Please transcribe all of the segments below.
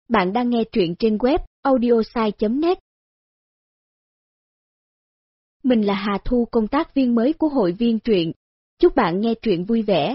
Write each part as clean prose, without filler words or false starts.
Bạn đang nghe truyện trên web audiosai.net. Mình là Hà Thu, công tác viên mới của hội viên truyện. Chúc bạn nghe truyện vui vẻ.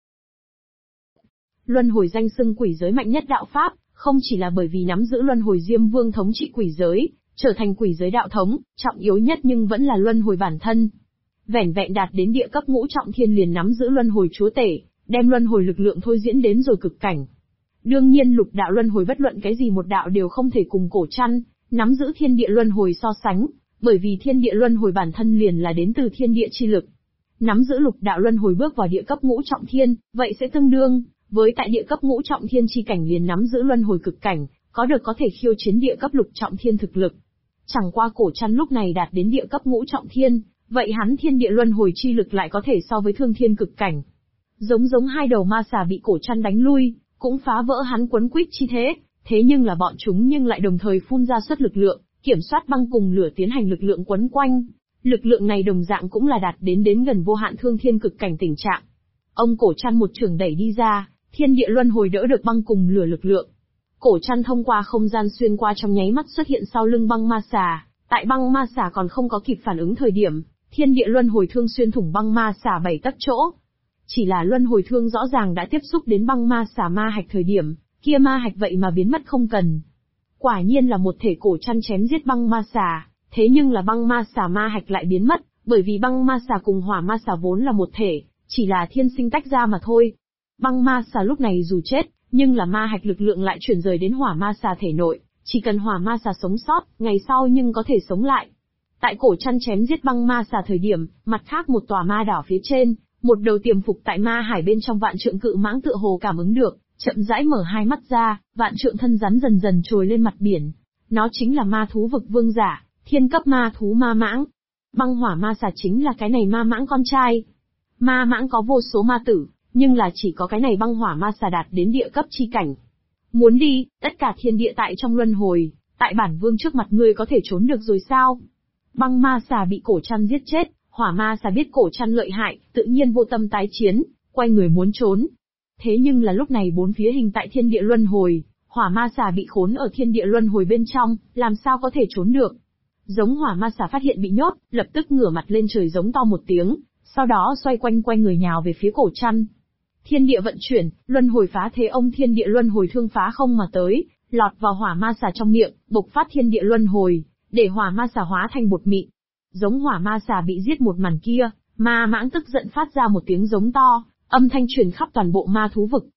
Luân hồi danh xưng quỷ giới mạnh nhất đạo Pháp, không chỉ là bởi vì nắm giữ luân hồi Diêm Vương thống trị quỷ giới, trở thành quỷ giới đạo thống, trọng yếu nhất nhưng vẫn là luân hồi bản thân. Vẻn vẹn đạt đến địa cấp ngũ trọng thiên liền nắm giữ luân hồi chúa tể, đem luân hồi lực lượng thôi diễn đến rồi cực cảnh. Đương nhiên lục đạo luân hồi bất luận cái gì một đạo đều không thể cùng cổ trăn, nắm giữ thiên địa luân hồi so sánh, bởi vì thiên địa luân hồi bản thân liền là đến từ thiên địa chi lực. Nắm giữ lục đạo luân hồi bước vào địa cấp ngũ trọng thiên, vậy sẽ tương đương với tại địa cấp ngũ trọng thiên chi cảnh liền nắm giữ luân hồi cực cảnh, có được có thể khiêu chiến địa cấp lục trọng thiên thực lực. Chẳng qua cổ trăn lúc này đạt đến địa cấp ngũ trọng thiên, vậy hắn thiên địa luân hồi chi lực lại có thể so với thương thiên cực cảnh. Giống hai đầu ma xà bị cổ trăn đánh lui, cũng phá vỡ hắn quấn quýt chi thế nhưng là bọn chúng nhưng lại đồng thời phun ra suất lực lượng, kiểm soát băng cùng lửa tiến hành lực lượng quấn quanh. Lực lượng này đồng dạng cũng là đạt đến gần vô hạn thương thiên cực cảnh tình trạng. Ông cổ trăn một trường đẩy đi ra, thiên địa luân hồi đỡ được băng cùng lửa lực lượng. Cổ trăn thông qua không gian xuyên qua trong nháy mắt xuất hiện sau lưng băng ma xà, tại băng ma xà còn không có kịp phản ứng thời điểm, thiên địa luân hồi thương xuyên thủng băng ma xà 7 tấc chỗ. Chỉ là luân hồi thương rõ ràng đã tiếp xúc đến băng ma xà ma hạch thời điểm, kia ma hạch vậy mà biến mất không cần. Quả nhiên là một thể cổ trăn chém giết băng ma xà, thế nhưng là băng ma xà ma hạch lại biến mất, bởi vì băng ma xà cùng hỏa ma xà vốn là một thể, chỉ là thiên sinh tách ra mà thôi. Băng ma xà lúc này dù chết, nhưng là ma hạch lực lượng lại chuyển rời đến hỏa ma xà thể nội, chỉ cần hỏa ma xà sống sót, ngày sau nhưng có thể sống lại. Tại cổ trăn chém giết băng ma xà thời điểm, mặt khác một tòa ma đảo phía trên, một đầu tiềm phục tại ma hải bên trong vạn trượng cự mãng tựa hồ cảm ứng được, chậm rãi mở hai mắt ra, vạn trượng thân rắn dần dần trồi lên mặt biển. Nó chính là ma thú vực vương giả, thiên cấp ma thú ma mãng. Băng hỏa ma xà chính là cái này ma mãng con trai. Ma mãng có vô số ma tử, nhưng là chỉ có cái này băng hỏa ma xà đạt đến địa cấp chi cảnh. Muốn đi, tất cả thiên địa tại trong luân hồi, tại bản vương trước mặt ngươi có thể trốn được rồi sao? Băng ma xà bị cổ trăn giết chết, hỏa ma xà biết cổ trăn lợi hại, tự nhiên vô tâm tái chiến, quay người muốn trốn. Thế nhưng là lúc này bốn phía hình tại thiên địa luân hồi, hỏa ma xà bị khốn ở thiên địa luân hồi bên trong, làm sao có thể trốn được? Giống hỏa ma xà phát hiện bị nhốt, lập tức ngửa mặt lên trời giống to một tiếng, sau đó xoay quanh người nhào về phía cổ trăn. Thiên địa vận chuyển, luân hồi phá thế ông thiên địa luân hồi thương phá không mà tới, lọt vào hỏa ma xà trong miệng, bộc phát thiên địa luân hồi, để hỏa ma xà hóa thành bột mịn. Giống hỏa ma xà bị giết một màn kia, ma mãng tức giận phát ra một tiếng giống to, âm thanh truyền khắp toàn bộ ma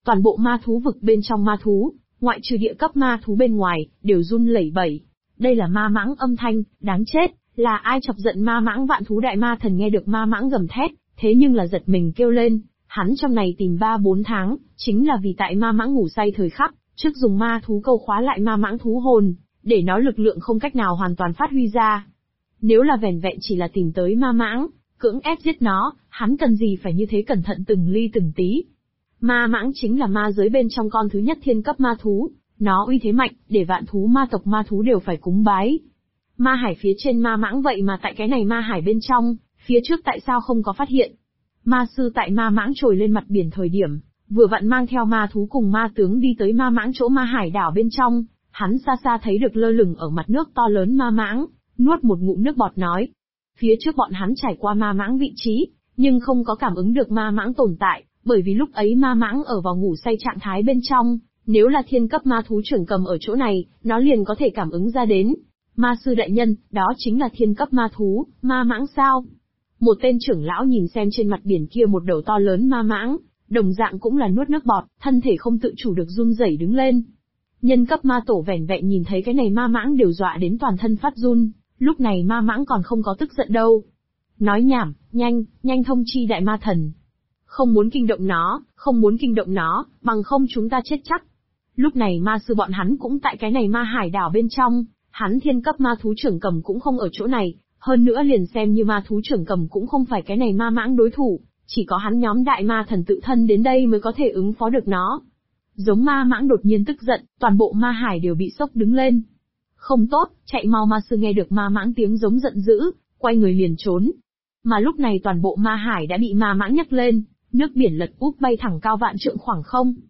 thú vực bên trong ma thú, ngoại trừ địa cấp ma thú bên ngoài, đều run lẩy bẩy. Đây là ma mãng âm thanh, đáng chết, là ai chọc giận ma mãng? Vạn thú đại ma thần nghe được ma mãng gầm thét, thế nhưng là giật mình kêu lên, hắn trong này tìm 3-4 tháng, chính là vì tại ma mãng ngủ say thời khắc, trước dùng ma thú câu khóa lại ma mãng thú hồn, để nó lực lượng không cách nào hoàn toàn phát huy ra. Nếu là vẻn vẹn chỉ là tìm tới ma mãng, cưỡng ép giết nó, hắn cần gì phải như thế cẩn thận từng ly từng tí. Ma mãng chính là ma giới bên trong con thứ nhất thiên cấp ma thú, nó uy thế mạnh, để vạn thú ma tộc ma thú đều phải cúng bái. Ma hải phía trên ma mãng vậy mà tại cái này ma hải bên trong, phía trước tại sao không có phát hiện? Ma sư tại ma mãng trồi lên mặt biển thời điểm, vừa vặn mang theo ma thú cùng ma tướng đi tới ma mãng chỗ ma hải đảo bên trong, hắn xa xa thấy được lơ lửng ở mặt nước to lớn ma mãng, nuốt một ngụm nước bọt nói. Phía trước bọn hắn trải qua ma mãng vị trí, nhưng không có cảm ứng được ma mãng tồn tại, bởi vì lúc ấy ma mãng ở vào ngủ say trạng thái bên trong, nếu là thiên cấp ma thú trưởng cầm ở chỗ này, nó liền có thể cảm ứng ra đến. Ma sư đại nhân, đó chính là thiên cấp ma thú, ma mãng sao? Một tên trưởng lão nhìn xem trên mặt biển kia một đầu to lớn ma mãng, đồng dạng cũng là nuốt nước bọt, thân thể không tự chủ được run rẩy đứng lên. Nhân cấp ma tổ vẻn vẹn nhìn thấy cái này ma mãng đều dọa đến toàn thân phát run, lúc này ma mãng còn không có tức giận đâu. Nói nhảm, nhanh thông chi đại ma thần. Không muốn kinh động nó, bằng không chúng ta chết chắc. Lúc này ma sư bọn hắn cũng tại cái này ma hải đảo bên trong, hắn thiên cấp ma thú trưởng cầm cũng không ở chỗ này, hơn nữa liền xem như ma thú trưởng cầm cũng không phải cái này ma mãng đối thủ, chỉ có hắn nhóm đại ma thần tự thân đến đây mới có thể ứng phó được nó. Giống ma mãng đột nhiên tức giận, toàn bộ ma hải đều bị sốc đứng lên. Không tốt, chạy mau! Ma sư nghe được ma mãng tiếng giống giận dữ, quay người liền trốn. Mà lúc này toàn bộ ma hải đã bị ma mãng nhấc lên, nước biển lật úp bay thẳng cao vạn trượng khoảng không.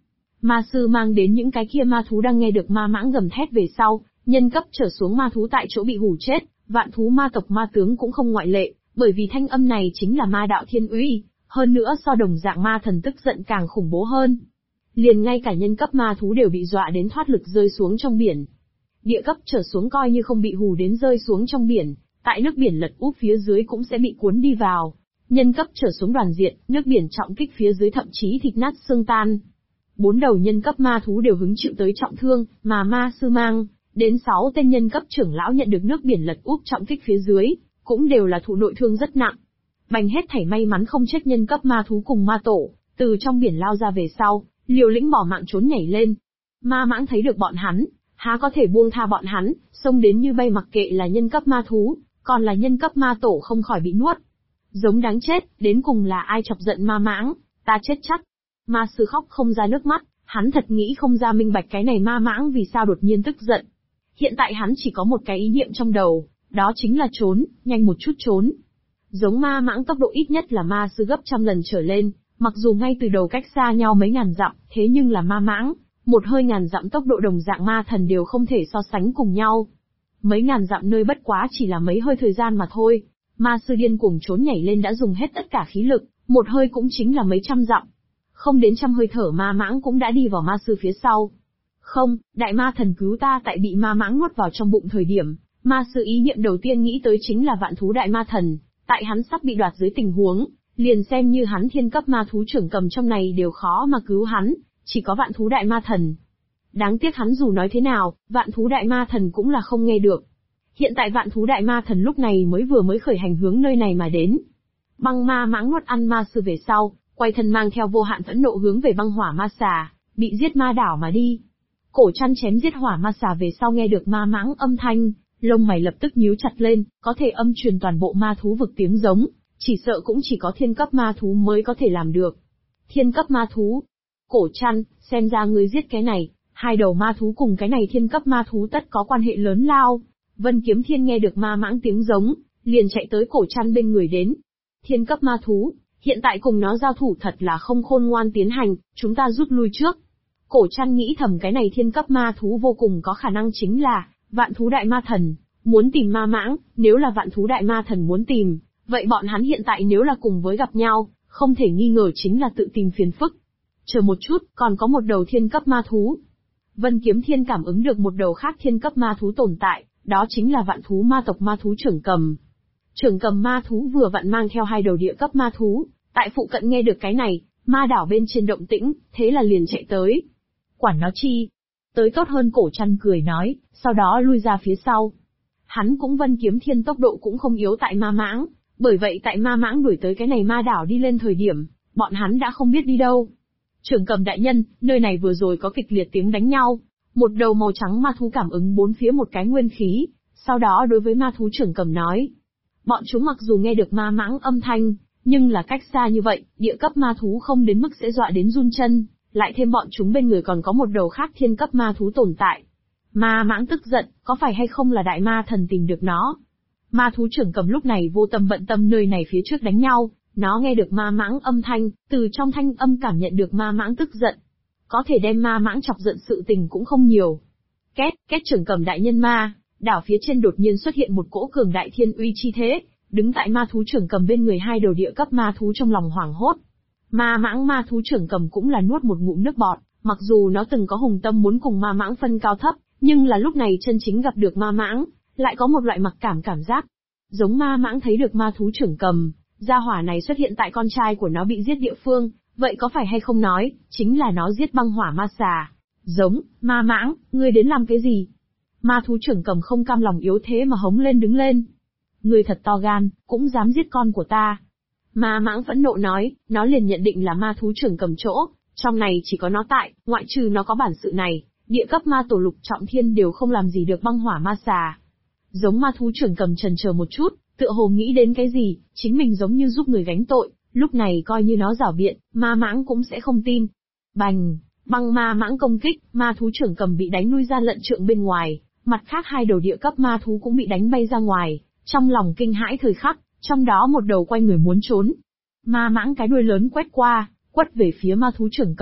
Ma sư mang đến những cái kia ma thú đang nghe được ma mãng gầm thét về sau, nhân cấp trở xuống ma thú tại chỗ bị hù chết, vạn thú ma tộc ma tướng cũng không ngoại lệ, bởi vì thanh âm này chính là ma đạo thiên uy, hơn nữa so đồng dạng ma thần tức giận càng khủng bố hơn. Liền ngay cả nhân cấp ma thú đều bị dọa đến thoát lực rơi xuống trong biển. Địa cấp trở xuống coi như không bị hù đến rơi xuống trong biển, tại nước biển lật úp phía dưới cũng sẽ bị cuốn đi vào. Nhân cấp trở xuống đoàn diện, nước biển trọng kích phía dưới thậm chí thịt nát xương tan. 4 đầu nhân cấp ma thú đều hứng chịu tới trọng thương, mà ma sư mang đến 6 tên nhân cấp trưởng lão nhận được nước biển lật úp trọng kích phía dưới, cũng đều là thụ nội thương rất nặng. Bành hết thảy may mắn không chết nhân cấp ma thú cùng ma tổ, từ trong biển lao ra về sau, liều lĩnh bỏ mạng trốn nhảy lên. Ma mãng thấy được bọn hắn, há có thể buông tha bọn hắn, xông đến như bay mặc kệ là nhân cấp ma thú, còn là nhân cấp ma tổ không khỏi bị nuốt. Giống đáng chết, đến cùng là ai chọc giận ma mãng, ta chết chắc. Ma sư khóc không ra nước mắt, hắn thật nghĩ không ra minh bạch cái này ma mãng vì sao đột nhiên tức giận. Hiện tại hắn chỉ có một cái ý niệm trong đầu, đó chính là trốn, nhanh một chút trốn. Giống ma mãng tốc độ ít nhất là ma sư gấp trăm lần trở lên, mặc dù ngay từ đầu cách xa nhau mấy ngàn dặm, thế nhưng là ma mãng, một hơi ngàn dặm tốc độ đồng dạng ma thần đều không thể so sánh cùng nhau. Mấy ngàn dặm nơi bất quá chỉ là mấy hơi thời gian mà thôi. Ma sư điên cuồng trốn nhảy lên đã dùng hết tất cả khí lực, một hơi cũng chính là mấy trăm dặm. Không đến trăm hơi thở ma mãng cũng đã đi vào ma sư phía sau. Không, đại ma thần cứu ta tại bị ma mãng nuốt vào trong bụng thời điểm, ma sư ý niệm đầu tiên nghĩ tới chính là vạn thú đại ma thần, tại hắn sắp bị đoạt dưới tình huống, liền xem như hắn thiên cấp ma thú trưởng cầm trong này đều khó mà cứu hắn, chỉ có vạn thú đại ma thần. Đáng tiếc hắn dù nói thế nào, vạn thú đại ma thần cũng là không nghe được. Hiện tại vạn thú đại ma thần lúc này mới khởi hành hướng nơi này mà đến. Băng ma mãng nuốt ăn ma sư về sau, quay thân mang theo vô hạn phẫn nộ hướng về băng hỏa ma xà, bị giết ma đảo mà đi. Cổ chăn chém giết hỏa ma xà về sau nghe được ma mãng âm thanh, lông mày lập tức nhíu chặt lên, có thể âm truyền toàn bộ ma thú vực tiếng giống, chỉ sợ cũng chỉ có thiên cấp ma thú mới có thể làm được. Thiên cấp ma thú. Cổ chăn, xem ra ngươi giết cái này, hai đầu ma thú cùng cái này thiên cấp ma thú tất có quan hệ lớn lao. Vân Kiếm Thiên nghe được ma mãng tiếng giống, liền chạy tới cổ chăn bên người đến. Thiên cấp ma thú, hiện tại cùng nó giao thủ thật là không khôn ngoan tiến hành, chúng ta rút lui trước. Cổ chăn nghĩ thầm cái này thiên cấp ma thú vô cùng có khả năng chính là vạn thú đại ma thần, muốn tìm ma mãng, nếu là vạn thú đại ma thần muốn tìm, vậy bọn hắn hiện tại nếu là cùng với gặp nhau, không thể nghi ngờ chính là tự tìm phiền phức. Chờ một chút, còn có một đầu thiên cấp ma thú. Vân Kiếm Thiên cảm ứng được một đầu khác thiên cấp ma thú tồn tại, đó chính là vạn thú ma tộc ma thú trưởng cầm. Trưởng cầm ma thú vừa vặn mang theo hai đầu địa cấp ma thú, tại phụ cận nghe được cái này, ma đảo bên trên động tĩnh, thế là liền chạy tới. Quản nó chi, tới tốt hơn. Cổ chăn cười nói, sau đó lui ra phía sau. Hắn cũng Vân Kiếm Thiên tốc độ cũng không yếu tại ma mãng, bởi vậy tại ma mãng đuổi tới cái này ma đảo đi lên thời điểm, bọn hắn đã không biết đi đâu. Trưởng cầm đại nhân, nơi này vừa rồi có kịch liệt tiếng đánh nhau. Một đầu màu trắng ma thú cảm ứng bốn phía một cái nguyên khí, sau đó đối với ma thú trưởng cầm nói. Bọn chúng mặc dù nghe được ma mãng âm thanh, nhưng là cách xa như vậy, địa cấp ma thú không đến mức sẽ dọa đến run chân, lại thêm bọn chúng bên người còn có một đầu khác thiên cấp ma thú tồn tại. Ma mãng tức giận, có phải hay không là đại ma thần tìm được nó? Ma thú trưởng cầm lúc này vô tâm bận tâm nơi này phía trước đánh nhau, nó nghe được ma mãng âm thanh, từ trong thanh âm cảm nhận được ma mãng tức giận. Có thể đem ma mãng chọc giận sự tình cũng không nhiều. Két trưởng cầm đại nhân ma, đảo phía trên đột nhiên xuất hiện một cỗ cường đại thiên uy chi thế, đứng tại ma thú trưởng cầm bên người hai đầu địa cấp ma thú trong lòng hoảng hốt. Ma mãng ma thú trưởng cầm cũng là nuốt một ngụm nước bọt, mặc dù nó từng có hùng tâm muốn cùng ma mãng phân cao thấp, nhưng là lúc này chân chính gặp được ma mãng, lại có một loại mặc cảm giác. Giống ma mãng thấy được ma thú trưởng cầm, gia hỏa này xuất hiện tại con trai của nó bị giết địa phương, vậy có phải hay không nói, chính là nó giết băng hỏa ma xà. Giống, ma mãng, ngươi đến làm cái gì? Ma thú trưởng cầm không cam lòng yếu thế mà hống lên đứng lên. Ngươi thật to gan, cũng dám giết con của ta. Ma mãng phẫn nộ nói, nó liền nhận định là ma thú trưởng cầm chỗ, trong này chỉ có nó tại, ngoại trừ nó có bản sự này, địa cấp ma tổ lục trọng thiên đều không làm gì được băng hỏa ma xà. Giống ma thú trưởng cầm chần chờ một chút, tựa hồ nghĩ đến cái gì, chính mình giống như giúp người gánh tội, lúc này coi như nó giảo biện, ma mãng cũng sẽ không tin. Bành, băng ma mãng công kích, ma thú trưởng cầm bị đánh lui ra lận trượng bên ngoài, mặt khác hai đầu địa cấp ma thú cũng bị đánh bay ra ngoài, trong lòng kinh hãi thời khắc, trong đó một đầu quay người muốn trốn. Ma mãng cái đuôi lớn quét qua, quất về phía ma thú trưởng cầm,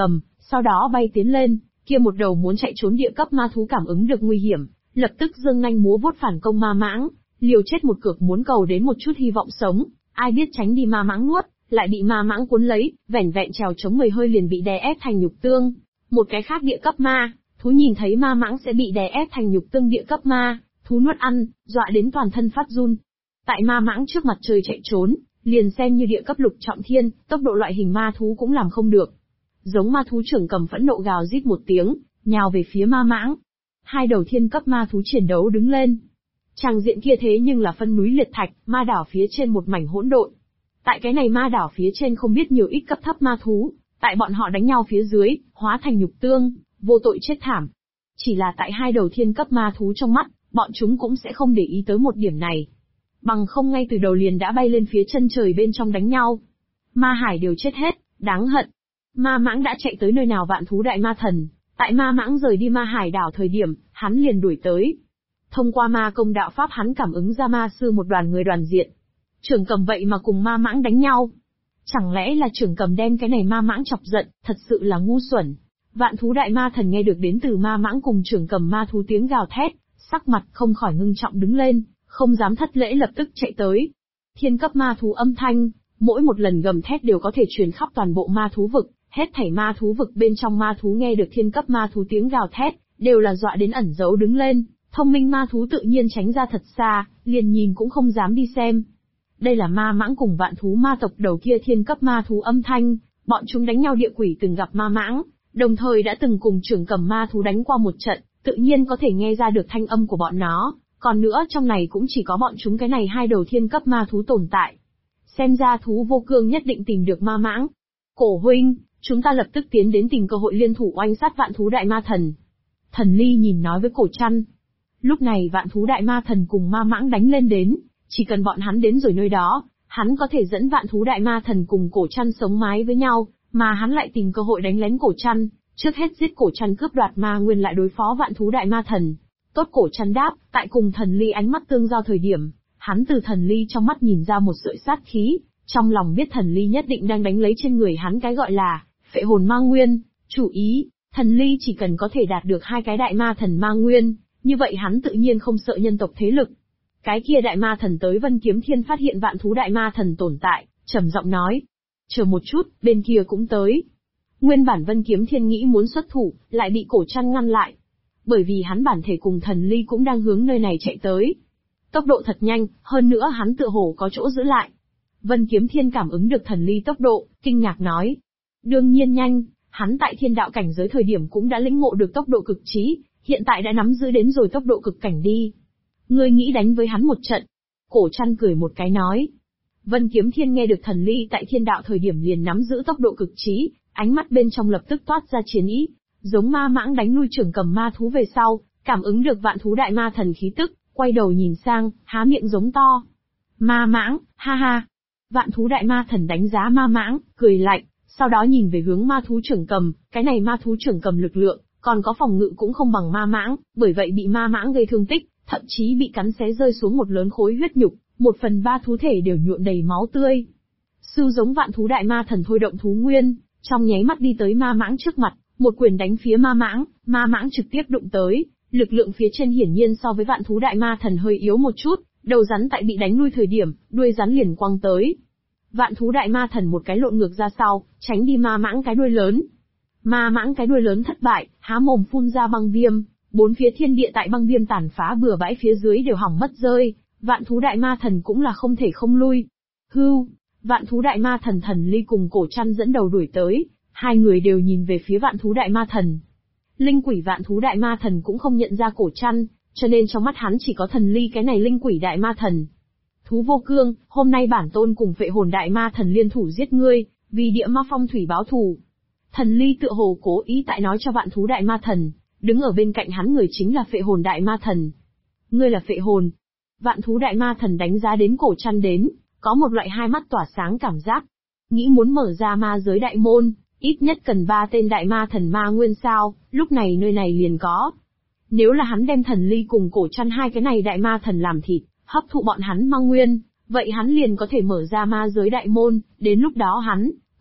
sau đó bay tiến lên, kia một đầu muốn chạy trốn địa cấp ma thú cảm ứng được nguy hiểm, lập tức giương nanh múa vuốt phản công ma mãng, liều chết một cược muốn cầu đến một chút hy vọng sống, ai biết tránh đi ma mãng nuốt, lại bị ma mãng cuốn lấy, vẻn vẹn trèo chống 10 hơi liền bị đè ép thành nhục tương. Một cái khác địa cấp ma thú nhìn thấy ma mãng sẽ bị đè ép thành nhục tương địa cấp ma thú nuốt ăn, dọa đến toàn thân phát run. Tại ma mãng trước mặt trời chạy trốn, liền xem như địa cấp lục trọng thiên, tốc độ loại hình ma thú cũng làm không được. Giống ma thú trưởng cầm phẫn nộ gào rít một tiếng, nhào về phía ma mãng. Hai đầu thiên cấp ma thú chiến đấu đứng lên. Tràng diện kia thế nhưng là phân núi liệt thạch, ma đảo phía trên một mảnh hỗn độn. Tại cái này ma đảo phía trên không biết nhiều ít cấp thấp ma thú, tại bọn họ đánh nhau phía dưới, hóa thành nhục tương, vô tội chết thảm. Chỉ là tại hai đầu thiên cấp ma thú trong mắt, bọn chúng cũng sẽ không để ý tới một điểm này. Bằng không ngay từ đầu liền đã bay lên phía chân trời bên trong đánh nhau. Ma hải đều chết hết, đáng hận. Ma mãng đã chạy tới nơi nào vạn thú đại ma thần, tại ma mãng rời đi ma hải đảo thời điểm, hắn liền đuổi tới. Thông qua ma công đạo pháp hắn cảm ứng ra ma sư một đoàn người đoàn diện. Trưởng cầm vậy mà cùng ma mãng đánh nhau. Chẳng lẽ là trưởng cầm đem cái này ma mãng chọc giận, thật sự là ngu xuẩn. Vạn thú đại ma thần nghe được đến từ ma mãng cùng trưởng cầm ma thú tiếng gào thét, sắc mặt không khỏi ngưng trọng đứng lên, không dám thất lễ lập tức chạy tới. Thiên cấp ma thú âm thanh, mỗi một lần gầm thét đều có thể truyền khắp toàn bộ ma thú vực, hết thảy ma thú vực bên trong ma thú nghe được thiên cấp ma thú tiếng gào thét, đều là dọa đến ẩn giấu đứng lên, thông minh ma thú tự nhiên tránh ra thật xa, liền nhìn cũng không dám đi xem. Đây là ma mãng cùng vạn thú ma tộc đầu kia thiên cấp ma thú âm thanh, bọn chúng đánh nhau địa quỷ từng gặp ma mãng, đồng thời đã từng cùng trưởng cầm ma thú đánh qua một trận, tự nhiên có thể nghe ra được thanh âm của bọn nó, còn nữa trong này cũng chỉ có bọn chúng cái này hai đầu thiên cấp ma thú tồn tại. Xem ra thú vô cương nhất định tìm được ma mãng. Cổ huynh, chúng ta lập tức tiến đến tìm cơ hội liên thủ oanh sát vạn thú đại ma thần. Thần Ly nhìn nói với Cổ Trăn. Lúc này vạn thú đại ma thần cùng ma mãng đánh lên đến, chỉ cần bọn hắn đến rồi nơi đó, hắn có thể dẫn vạn thú đại ma thần cùng Cổ Trăn sống mái với nhau, mà hắn lại tìm cơ hội đánh lén Cổ Trăn, trước hết giết Cổ Trăn cướp đoạt ma nguyên lại đối phó vạn thú đại ma thần. Tốt. Cổ Trăn đáp, tại cùng Thần Ly ánh mắt tương giao thời điểm, hắn từ Thần Ly trong mắt nhìn ra một sợi sát khí, trong lòng biết Thần Ly nhất định đang đánh lấy trên người hắn cái gọi là phệ hồn ma nguyên, chủ ý, Thần Ly chỉ cần có thể đạt được hai cái đại ma thần ma nguyên, như vậy hắn tự nhiên không sợ nhân tộc thế lực. Cái kia đại ma thần tới Vân Kiếm Thiên phát hiện vạn thú đại ma thần tồn tại, trầm giọng nói, chờ một chút, bên kia cũng tới. Nguyên bản Vân Kiếm Thiên nghĩ muốn xuất thủ, lại bị Cổ Trăn ngăn lại. Bởi vì hắn bản thể cùng Thần Ly cũng đang hướng nơi này chạy tới. Tốc độ thật nhanh, hơn nữa hắn tựa hồ có chỗ giữ lại. Vân Kiếm Thiên cảm ứng được Thần Ly tốc độ, kinh ngạc nói. Đương nhiên nhanh, hắn tại thiên đạo cảnh giới thời điểm cũng đã lĩnh ngộ được tốc độ cực trí, hiện tại đã nắm giữ đến rồi tốc độ cực cảnh đi. Ngươi nghĩ đánh với hắn một trận. Cổ Trăn cười một cái nói. Vân Kiếm Thiên nghe được Thần Ly tại thiên đạo thời điểm liền nắm giữ tốc độ cực trí, ánh mắt bên trong lập tức toát ra chiến ý. Giống ma mãng đánh lui trưởng cầm ma thú về sau, cảm ứng được vạn thú đại ma thần khí tức, quay đầu nhìn sang, há miệng giống to. Ma mãng, ha ha. Vạn thú đại ma thần đánh giá ma mãng, cười lạnh, sau đó nhìn về hướng ma thú trưởng cầm, cái này ma thú trưởng cầm lực lượng, còn có phòng ngự cũng không bằng ma mãng, bởi vậy bị ma mãng gây thương tích, thậm chí bị cắn xé rơi xuống một lớn khối huyết nhục, 1/3 thú thể đều nhuộm đầy máu tươi. Sư giống vạn thú đại ma thần thôi động thú nguyên, trong nháy mắt đi tới ma mãng trước mặt, một quyền đánh phía ma mãng trực tiếp đụng tới, lực lượng phía trên hiển nhiên so với vạn thú đại ma thần hơi yếu một chút, đầu rắn tại bị đánh lui thời điểm, đuôi rắn liền quăng tới. Vạn thú đại ma thần một cái lộn ngược ra sau, tránh đi ma mãng cái đuôi lớn. Ma mãng cái đuôi lớn thất bại, há mồm phun ra băng viêm, bốn phía thiên địa tại băng viêm tàn phá bừa bãi phía dưới đều hỏng mất rơi, vạn thú đại ma thần cũng là không thể không lui. Hưu, vạn thú đại ma thần Thần Ly cùng Cổ Trăn dẫn đầu đuổi tới, hai người đều nhìn về phía vạn thú đại ma thần. Linh quỷ vạn thú đại ma thần cũng không nhận ra Cổ Trăn, cho nên trong mắt hắn chỉ có Thần Ly cái này linh quỷ đại ma thần. Thú vô cương, hôm nay bản tôn cùng phệ hồn đại ma thần liên thủ giết ngươi, vì địa ma phong thủy báo thù. Thần Ly tựa hồ cố ý tại nói cho vạn thú đại ma thần, đứng ở bên cạnh hắn người chính là phệ hồn đại ma thần. Ngươi là phệ hồn. Vạn thú đại ma thần đánh giá đến Cổ Trăn đến, có một loại hai mắt tỏa sáng cảm giác. Nghĩ muốn mở ra ma giới đại môn, ít nhất cần 3 tên đại ma thần ma nguyên sao, lúc này nơi này liền có. Nếu là hắn đem Thần Ly cùng Cổ Trăn hai cái này đại ma thần làm thịt, hấp thụ bọn hắn ma nguyên, vậy hắn liền có thể mở ra ma giới đại môn, đến lúc đó hắn,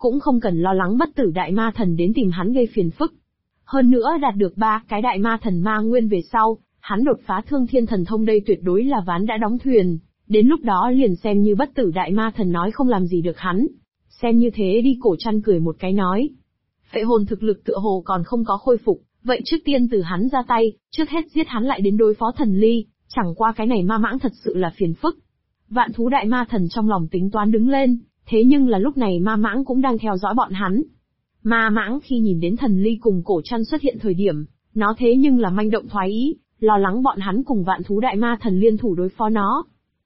cũng không cần lo lắng bất tử đại ma thần đến tìm hắn gây phiền phức. Hơn nữa đạt được 3 cái đại ma thần ma nguyên về sau, hắn đột phá thương thiên thần thông đây tuyệt đối là ván đã đóng thuyền, đến lúc đó liền xem như bất tử đại ma thần nói không làm gì được hắn. Xem như thế đi, Cổ Trăn cười một cái nói. Phệ hồn thực lực tựa hồ còn không có khôi phục, vậy trước tiên từ hắn ra tay, trước hết giết hắn lại đến đối phó thần ly, chẳng qua cái này ma mãng thật sự là phiền phức. Vạn thú đại ma thần trong lòng tính toán đứng lên, thế nhưng là lúc này ma mãng cũng đang theo dõi bọn hắn. Ma mãng khi nhìn đến thần ly cùng Cổ Trăn xuất hiện thời điểm, nó thế nhưng là manh động thoái ý, lo lắng bọn hắn cùng vạn thú đại ma thần liên thủ đối phó nó.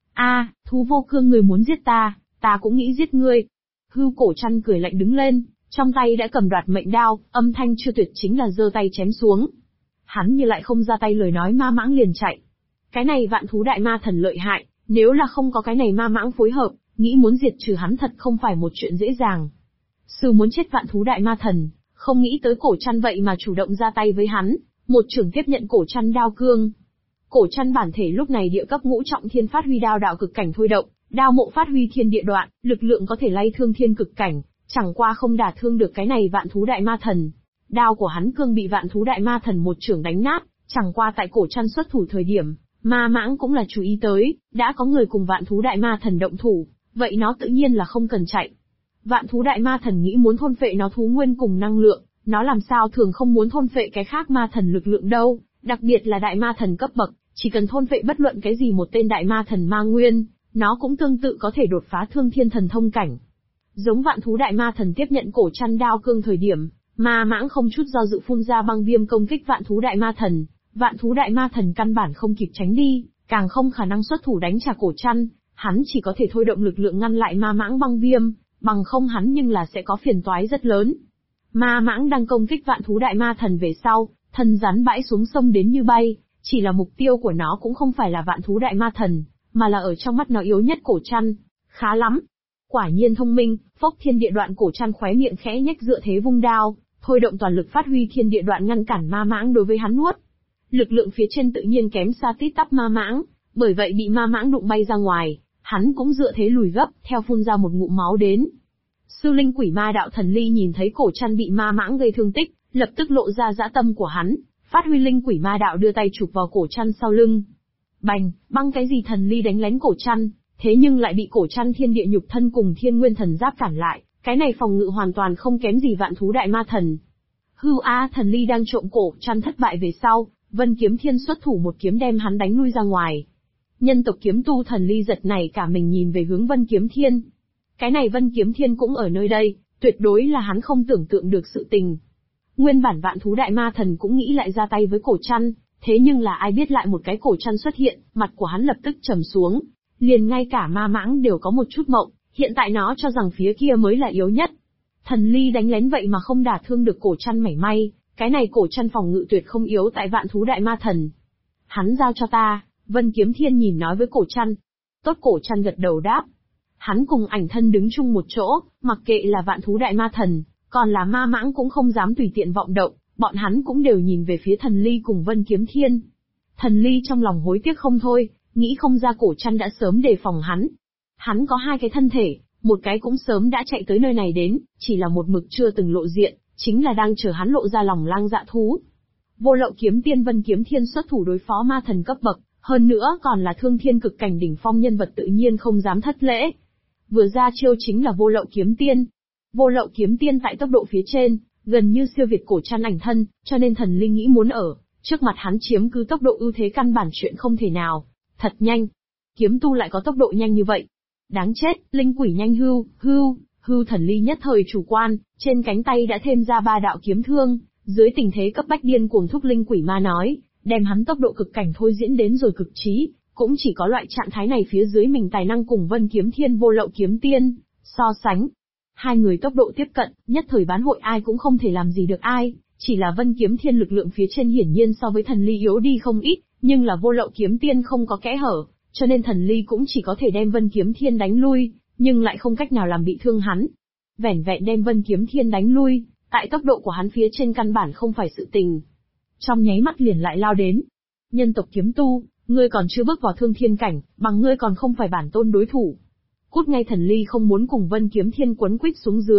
Thú vô cương, người muốn giết ta cũng nghĩ giết ngươi. Hưu Cổ Trăn cười lạnh đứng lên, trong tay đã cầm đoạt mệnh đao, âm thanh chưa tuyệt chính là giơ tay chém xuống. Hắn như lại không ra tay lời nói ma mãng liền chạy. Cái này vạn thú đại ma thần lợi hại, nếu là không có cái này ma mãng phối hợp, nghĩ muốn diệt trừ hắn thật không phải một chuyện dễ dàng. Sư muốn chết vạn thú đại ma thần, không nghĩ tới Cổ Trăn vậy mà chủ động ra tay với hắn, một chưởng tiếp nhận Cổ Trăn đao cương. Cổ Trăn bản thể lúc này địa cấp ngũ trọng thiên phát huy đao đạo cực cảnh thôi động, đao mộ phát huy thiên địa đoạn, lực lượng có thể lay thương thiên cực cảnh, chẳng qua không đả thương được cái này vạn thú đại ma thần. Đao của hắn cương bị vạn thú đại ma thần một chưởng đánh nát, chẳng qua tại Cổ Trăn xuất thủ thời điểm, ma mãng cũng là chú ý tới, đã có người cùng vạn thú đại ma thần động thủ, vậy nó tự nhiên là không cần chạy. Vạn thú đại ma thần nghĩ muốn thôn phệ nó thú nguyên cùng năng lượng, nó làm sao thường không muốn thôn phệ cái khác ma thần lực lượng đâu, đặc biệt là đại ma thần cấp bậc, chỉ cần thôn phệ bất luận cái gì một tên đại ma thần ma nguyên, nó cũng tương tự có thể đột phá thương thiên thần thông cảnh. Giống vạn thú đại ma thần tiếp nhận Cổ Trăn đao cương thời điểm, ma mãng không chút do dự phun ra băng viêm công kích vạn thú đại ma thần, vạn thú đại ma thần căn bản không kịp tránh đi, càng không khả năng xuất thủ đánh trả Cổ Trăn, hắn chỉ có thể thôi động lực lượng ngăn lại ma mãng băng viêm, bằng không hắn nhưng là sẽ có phiền toái rất lớn. Ma mãng đang công kích vạn thú đại ma thần về sau, thân rắn bãi xuống sông đến như bay, chỉ là mục tiêu của nó cũng không phải là vạn thú đại ma thần, mà là ở trong mắt nó yếu nhất Cổ Trăn. Khá lắm. Quả nhiên thông minh, phốc thiên địa đoạn. Cổ Trăn khóe miệng khẽ nhếch dựa thế vung đao, thôi động toàn lực phát huy thiên địa đoạn ngăn cản ma mãng đối với hắn nuốt. Lực lượng phía trên tự nhiên kém xa tít tắp ma mãng, bởi vậy bị ma mãng đụng bay ra ngoài, hắn cũng dựa thế lùi gấp, theo phun ra một ngụm máu đến. Sư linh quỷ ma đạo thần ly nhìn thấy Cổ Trăn bị ma mãng gây thương tích, lập tức lộ ra dã tâm của hắn, phát huy linh quỷ ma đạo đưa tay chụp vào Cổ Trăn sau lưng. Bành, băng cái gì thần ly đánh lén Cổ Trăn, thế nhưng lại bị Cổ Trăn thiên địa nhục thân cùng thiên nguyên thần giáp cản lại, cái này phòng ngự hoàn toàn không kém gì vạn thú đại ma thần. Thần ly đang trộm Cổ Trăn thất bại về sau, Vân Kiếm Thiên xuất thủ một kiếm đem hắn đánh lui ra ngoài. Nhân tộc kiếm tu thần ly giật nảy cả mình nhìn về hướng Vân Kiếm Thiên. Cái này Vân Kiếm Thiên cũng ở nơi đây, tuyệt đối là hắn không tưởng tượng được sự tình. Nguyên bản vạn thú đại ma thần cũng nghĩ lại ra tay với Cổ Trăn, thế nhưng là ai biết lại một cái Cổ Trăn xuất hiện, mặt của hắn lập tức trầm xuống. Liền ngay cả ma mãng đều có một chút mộng, hiện tại nó cho rằng phía kia mới là yếu nhất. Thần ly đánh lén vậy mà không đả thương được Cổ Trăn mảy may, cái này Cổ Trăn phòng ngự tuyệt không yếu tại vạn thú đại ma thần. Hắn giao cho ta, Vân Kiếm Thiên nhìn nói với Cổ Trăn. Tốt, Cổ Trăn gật đầu đáp. Hắn cùng ảnh thân đứng chung một chỗ, mặc kệ là vạn thú đại ma thần, còn là ma mãng cũng không dám tùy tiện vọng động, bọn hắn cũng đều nhìn về phía thần ly cùng Vân Kiếm Thiên. Thần ly trong lòng hối tiếc không thôi, nghĩ không ra Cổ Trăn đã sớm đề phòng hắn. Hắn có 2 cái thân thể, một cái cũng sớm đã chạy tới nơi này đến, chỉ là một mực chưa từng lộ diện, chính là đang chờ hắn lộ ra lòng lang dạ thú. Vô Lậu Kiếm Tiên Vân Kiếm Thiên xuất thủ đối phó ma thần cấp bậc, hơn nữa còn là thương thiên cực cảnh đỉnh phong nhân vật tự nhiên không dám thất lễ. Vừa ra chiêu chính là Vô Lậu Kiếm Tiên. Vô Lậu Kiếm Tiên tại tốc độ phía trên, gần như siêu việt Cổ Trăn ảnh thân, cho nên thần linh nghĩ muốn ở trước mặt hắn chiếm cứ tốc độ ưu thế căn bản chuyện không thể nào. Thật nhanh. Kiếm tu lại có tốc độ nhanh như vậy. Đáng chết, linh quỷ nhanh hưu thần ly nhất thời chủ quan, trên cánh tay đã thêm ra 3 đạo kiếm thương, dưới tình thế cấp bách điên cuồng thúc linh quỷ ma nói, đem hắn tốc độ cực cảnh thôi diễn đến rồi cực trí, cũng chỉ có loại trạng thái này phía dưới mình tài năng cùng Vân Kiếm Thiên Vô Lậu Kiếm Tiên so sánh. 2 người tốc độ tiếp cận, nhất thời bán hội ai cũng không thể làm gì được ai, chỉ là Vân Kiếm Thiên lực lượng phía trên hiển nhiên so với thần ly yếu đi không ít, nhưng là Vô Lậu Kiếm Tiên không có kẽ hở, cho nên thần ly cũng chỉ có thể đem Vân Kiếm Thiên đánh lui, nhưng lại không cách nào làm bị thương hắn. Vẻn vẹn đem Vân Kiếm Thiên đánh lui, tại tốc độ của hắn phía trên căn bản không phải sự tình. Trong nháy mắt liền lại lao đến. Nhân tộc kiếm tu, ngươi còn chưa bước vào thương thiên cảnh, bằng ngươi còn không phải bản tôn đối thủ. Cút ngay. Thần ly không muốn cùng Vân Kiếm Thiên quấn quýt xuống dưới,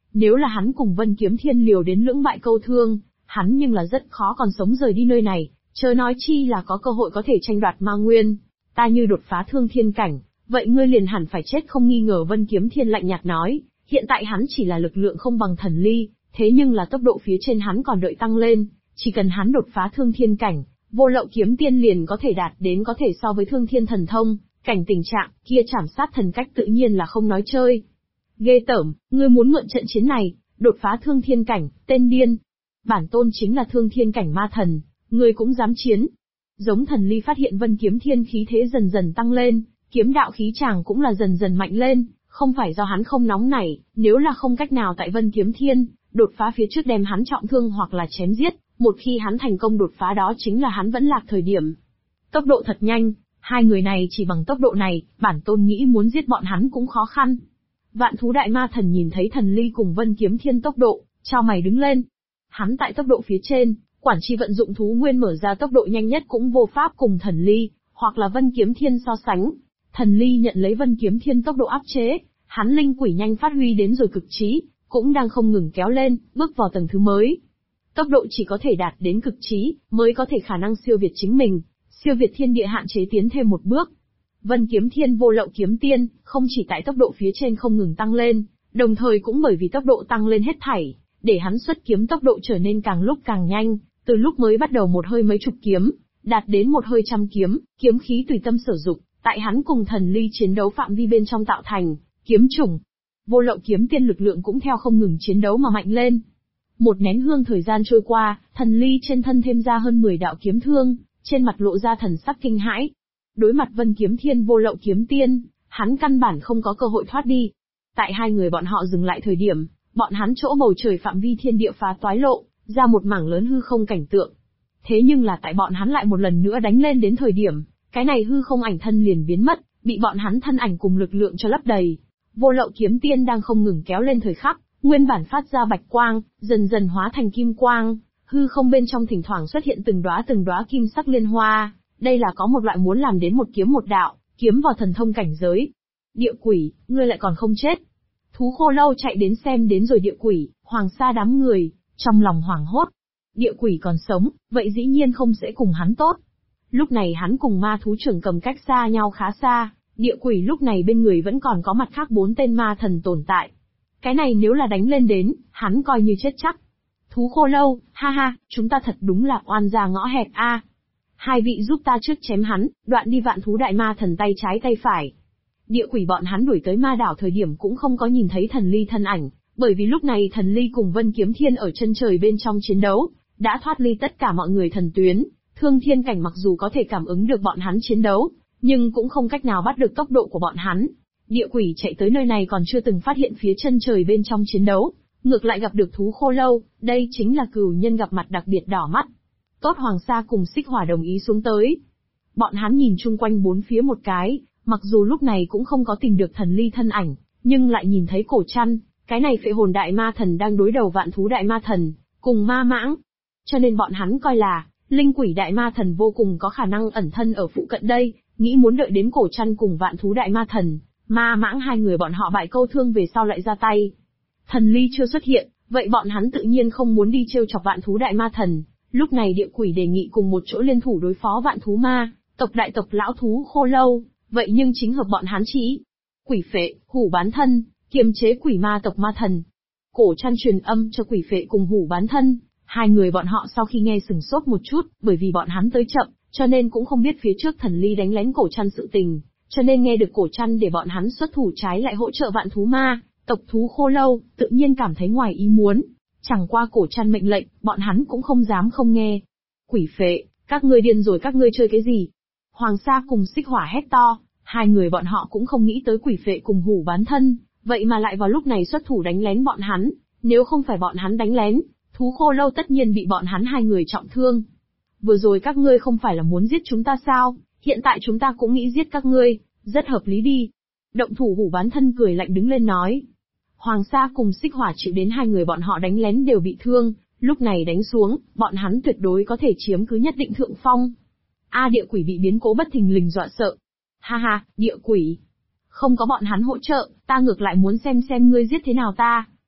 Nếu là hắn cùng Vân Kiếm Thiên liều đến lưỡng bại câu thương, hắn nhưng là rất khó còn sống rời đi nơi này, chớ nói chi là có cơ hội có thể tranh đoạt ma nguyên. Ta như đột phá thương thiên cảnh, vậy ngươi liền hẳn phải chết không nghi ngờ. Vân Kiếm Thiên lạnh nhạt nói, hiện tại hắn chỉ là lực lượng không bằng Thần Ly, thế nhưng là tốc độ phía trên hắn còn đợi tăng lên, chỉ cần hắn đột phá thương thiên cảnh, vô lậu kiếm tiên liền có thể đạt đến có thể so với thương thiên thần thông, cảnh tình trạng, kia trảm sát thần cách tự nhiên là không nói chơi. Ghê tởm, ngươi muốn mượn trận chiến này, đột phá thương thiên cảnh, tên điên. Bản tôn chính là thương thiên cảnh ma thần, ngươi cũng dám chiến. Giống Thần Ly phát hiện Vân Kiếm Thiên khí thế dần dần tăng lên, kiếm đạo khí chàng cũng là dần dần mạnh lên, không phải do hắn không nóng nảy, nếu là không cách nào tại Vân Kiếm Thiên, đột phá phía trước đem hắn trọng thương hoặc là chém giết, một khi hắn thành công đột phá đó chính là hắn vẫn lạc thời điểm. Tốc độ thật nhanh, hai người này chỉ bằng tốc độ này, bản tôn nghĩ muốn giết bọn hắn cũng khó khăn. Vạn thú đại ma thần nhìn thấy Thần Ly cùng Vân Kiếm Thiên tốc độ, chao mày đứng lên. Hắn tại tốc độ phía trên, quản chi vận dụng thú nguyên mở ra tốc độ nhanh nhất cũng vô pháp cùng Thần Ly, hoặc là Vân Kiếm Thiên so sánh. Thần Ly nhận lấy Vân Kiếm Thiên tốc độ áp chế, hắn linh quỷ nhanh phát huy đến rồi cực trí, cũng đang không ngừng kéo lên, bước vào tầng thứ mới. Tốc độ chỉ có thể đạt đến cực trí, mới có thể khả năng siêu việt chính mình, siêu việt thiên địa hạn chế tiến thêm một bước. Vân Kiếm Thiên vô lậu kiếm tiên, không chỉ tại tốc độ phía trên không ngừng tăng lên, đồng thời cũng bởi vì tốc độ tăng lên hết thảy, để hắn xuất kiếm tốc độ trở nên càng lúc càng nhanh, từ lúc mới bắt đầu một hơi mấy chục kiếm, đạt đến một hơi trăm kiếm, kiếm khí tùy tâm sử dụng, tại hắn cùng Thần Ly chiến đấu phạm vi bên trong tạo thành kiếm chủng. Vô lậu kiếm tiên lực lượng cũng theo không ngừng chiến đấu mà mạnh lên. Một nén hương thời gian trôi qua, Thần Ly trên thân thêm ra hơn 10 đạo kiếm thương, trên mặt lộ ra thần sắc kinh hãi. Đối mặt Vân Kiếm Thiên vô lậu kiếm tiên, hắn căn bản không có cơ hội thoát đi. Tại hai người bọn họ dừng lại thời điểm, bọn hắn chỗ bầu trời phạm vi thiên địa phá toái lộ, ra một mảng lớn hư không cảnh tượng. Thế nhưng là tại bọn hắn lại một lần nữa đánh lên đến thời điểm, cái này hư không ảnh thân liền biến mất, bị bọn hắn thân ảnh cùng lực lượng cho lấp đầy. Vô lậu kiếm tiên đang không ngừng kéo lên thời khắc, nguyên bản phát ra bạch quang, dần dần hóa thành kim quang, hư không bên trong thỉnh thoảng xuất hiện từng đóa kim sắc liên hoa, đây là có một loại muốn làm đến một kiếm một đạo, kiếm vào thần thông cảnh giới. Địa quỷ, ngươi lại còn không chết. Thú khô lâu chạy đến xem đến rồi địa quỷ, hoàng sa đám người, trong lòng hoảng hốt. Địa quỷ còn sống, vậy dĩ nhiên không sẽ cùng hắn tốt. Lúc này hắn cùng ma thú trưởng cầm cách xa nhau khá xa, địa quỷ lúc này bên người vẫn còn có mặt khác 4 tên ma thần tồn tại. Cái này nếu là đánh lên đến, hắn coi như chết chắc. Thú khô lâu, ha ha, chúng ta thật đúng là oan gia ngõ hẹp a. Hai vị giúp ta trước chém hắn, đoạn đi vạn thú đại ma thần tay trái tay phải. Địa quỷ bọn hắn đuổi tới ma đảo thời điểm cũng không có nhìn thấy Thần Ly thân ảnh, bởi vì lúc này Thần Ly cùng Vân Kiếm Thiên ở chân trời bên trong chiến đấu, đã thoát ly tất cả mọi người thần tuyến. Thương thiên cảnh mặc dù có thể cảm ứng được bọn hắn chiến đấu, nhưng cũng không cách nào bắt được tốc độ của bọn hắn. Địa quỷ chạy tới nơi này còn chưa từng phát hiện phía chân trời bên trong chiến đấu, ngược lại gặp được thú khô lâu, đây chính là cừu nhân gặp mặt đặc biệt đỏ mắt. Tốt Hoàng Sa cùng Xích Hỏa đồng ý xuống tới. Bọn hắn nhìn chung quanh bốn phía một cái, mặc dù lúc này cũng không có tìm được Thần Ly thân ảnh, nhưng lại nhìn thấy cổ chăn, cái này phệ hồn đại ma thần đang đối đầu vạn thú đại ma thần, cùng ma mãng. Cho nên bọn hắn coi là, linh quỷ đại ma thần vô cùng có khả năng ẩn thân ở phụ cận đây, nghĩ muốn đợi đến cổ chăn cùng vạn thú đại ma thần, ma mãng hai người bọn họ bại câu thương về sau lại ra tay. Thần Ly chưa xuất hiện, vậy bọn hắn tự nhiên không muốn đi trêu chọc vạn thú đại ma thần. Lúc này địa quỷ đề nghị cùng một chỗ liên thủ đối phó vạn thú ma, tộc đại tộc lão thú khô lâu, vậy nhưng chính hợp bọn hắn chí. Quỷ phệ, hủ bán thân, kiềm chế quỷ ma tộc ma thần. Cổ chăn truyền âm cho quỷ phệ cùng hủ bán thân, hai người bọn họ sau khi nghe sừng sốt một chút, bởi vì bọn hắn tới chậm, cho nên cũng không biết phía trước Thần Ly đánh lén cổ chăn sự tình, cho nên nghe được cổ chăn để bọn hắn xuất thủ trái lại hỗ trợ vạn thú ma, tộc thú khô lâu, tự nhiên cảm thấy ngoài ý muốn. Chẳng qua cổ chăn mệnh lệnh, bọn hắn cũng không dám không nghe. Quỷ phệ, các ngươi điên rồi, các ngươi chơi cái gì? Hoàng Sa cùng Xích Hỏa hét to, hai người bọn họ cũng không nghĩ tới quỷ phệ cùng hủ bán thân, vậy mà lại vào lúc này xuất thủ đánh lén bọn hắn, nếu không phải bọn hắn đánh lén, thú khô lâu tất nhiên bị bọn hắn hai người trọng thương. Vừa rồi các ngươi không phải là muốn giết chúng ta sao, hiện tại chúng ta cũng nghĩ giết các ngươi, rất hợp lý đi. Động thủ hủ bán thân cười lạnh đứng lên nói. Hoàng Sa cùng Xích Hỏa chịu đến hai người bọn họ đánh lén đều bị thương, lúc này đánh xuống, bọn hắn tuyệt đối có thể chiếm cứ nhất định thượng phong. Địa quỷ bị biến cố bất thình lình dọa sợ. Ha ha, địa quỷ. Không có bọn hắn hỗ trợ, ta ngược lại muốn xem ngươi giết thế nào ta.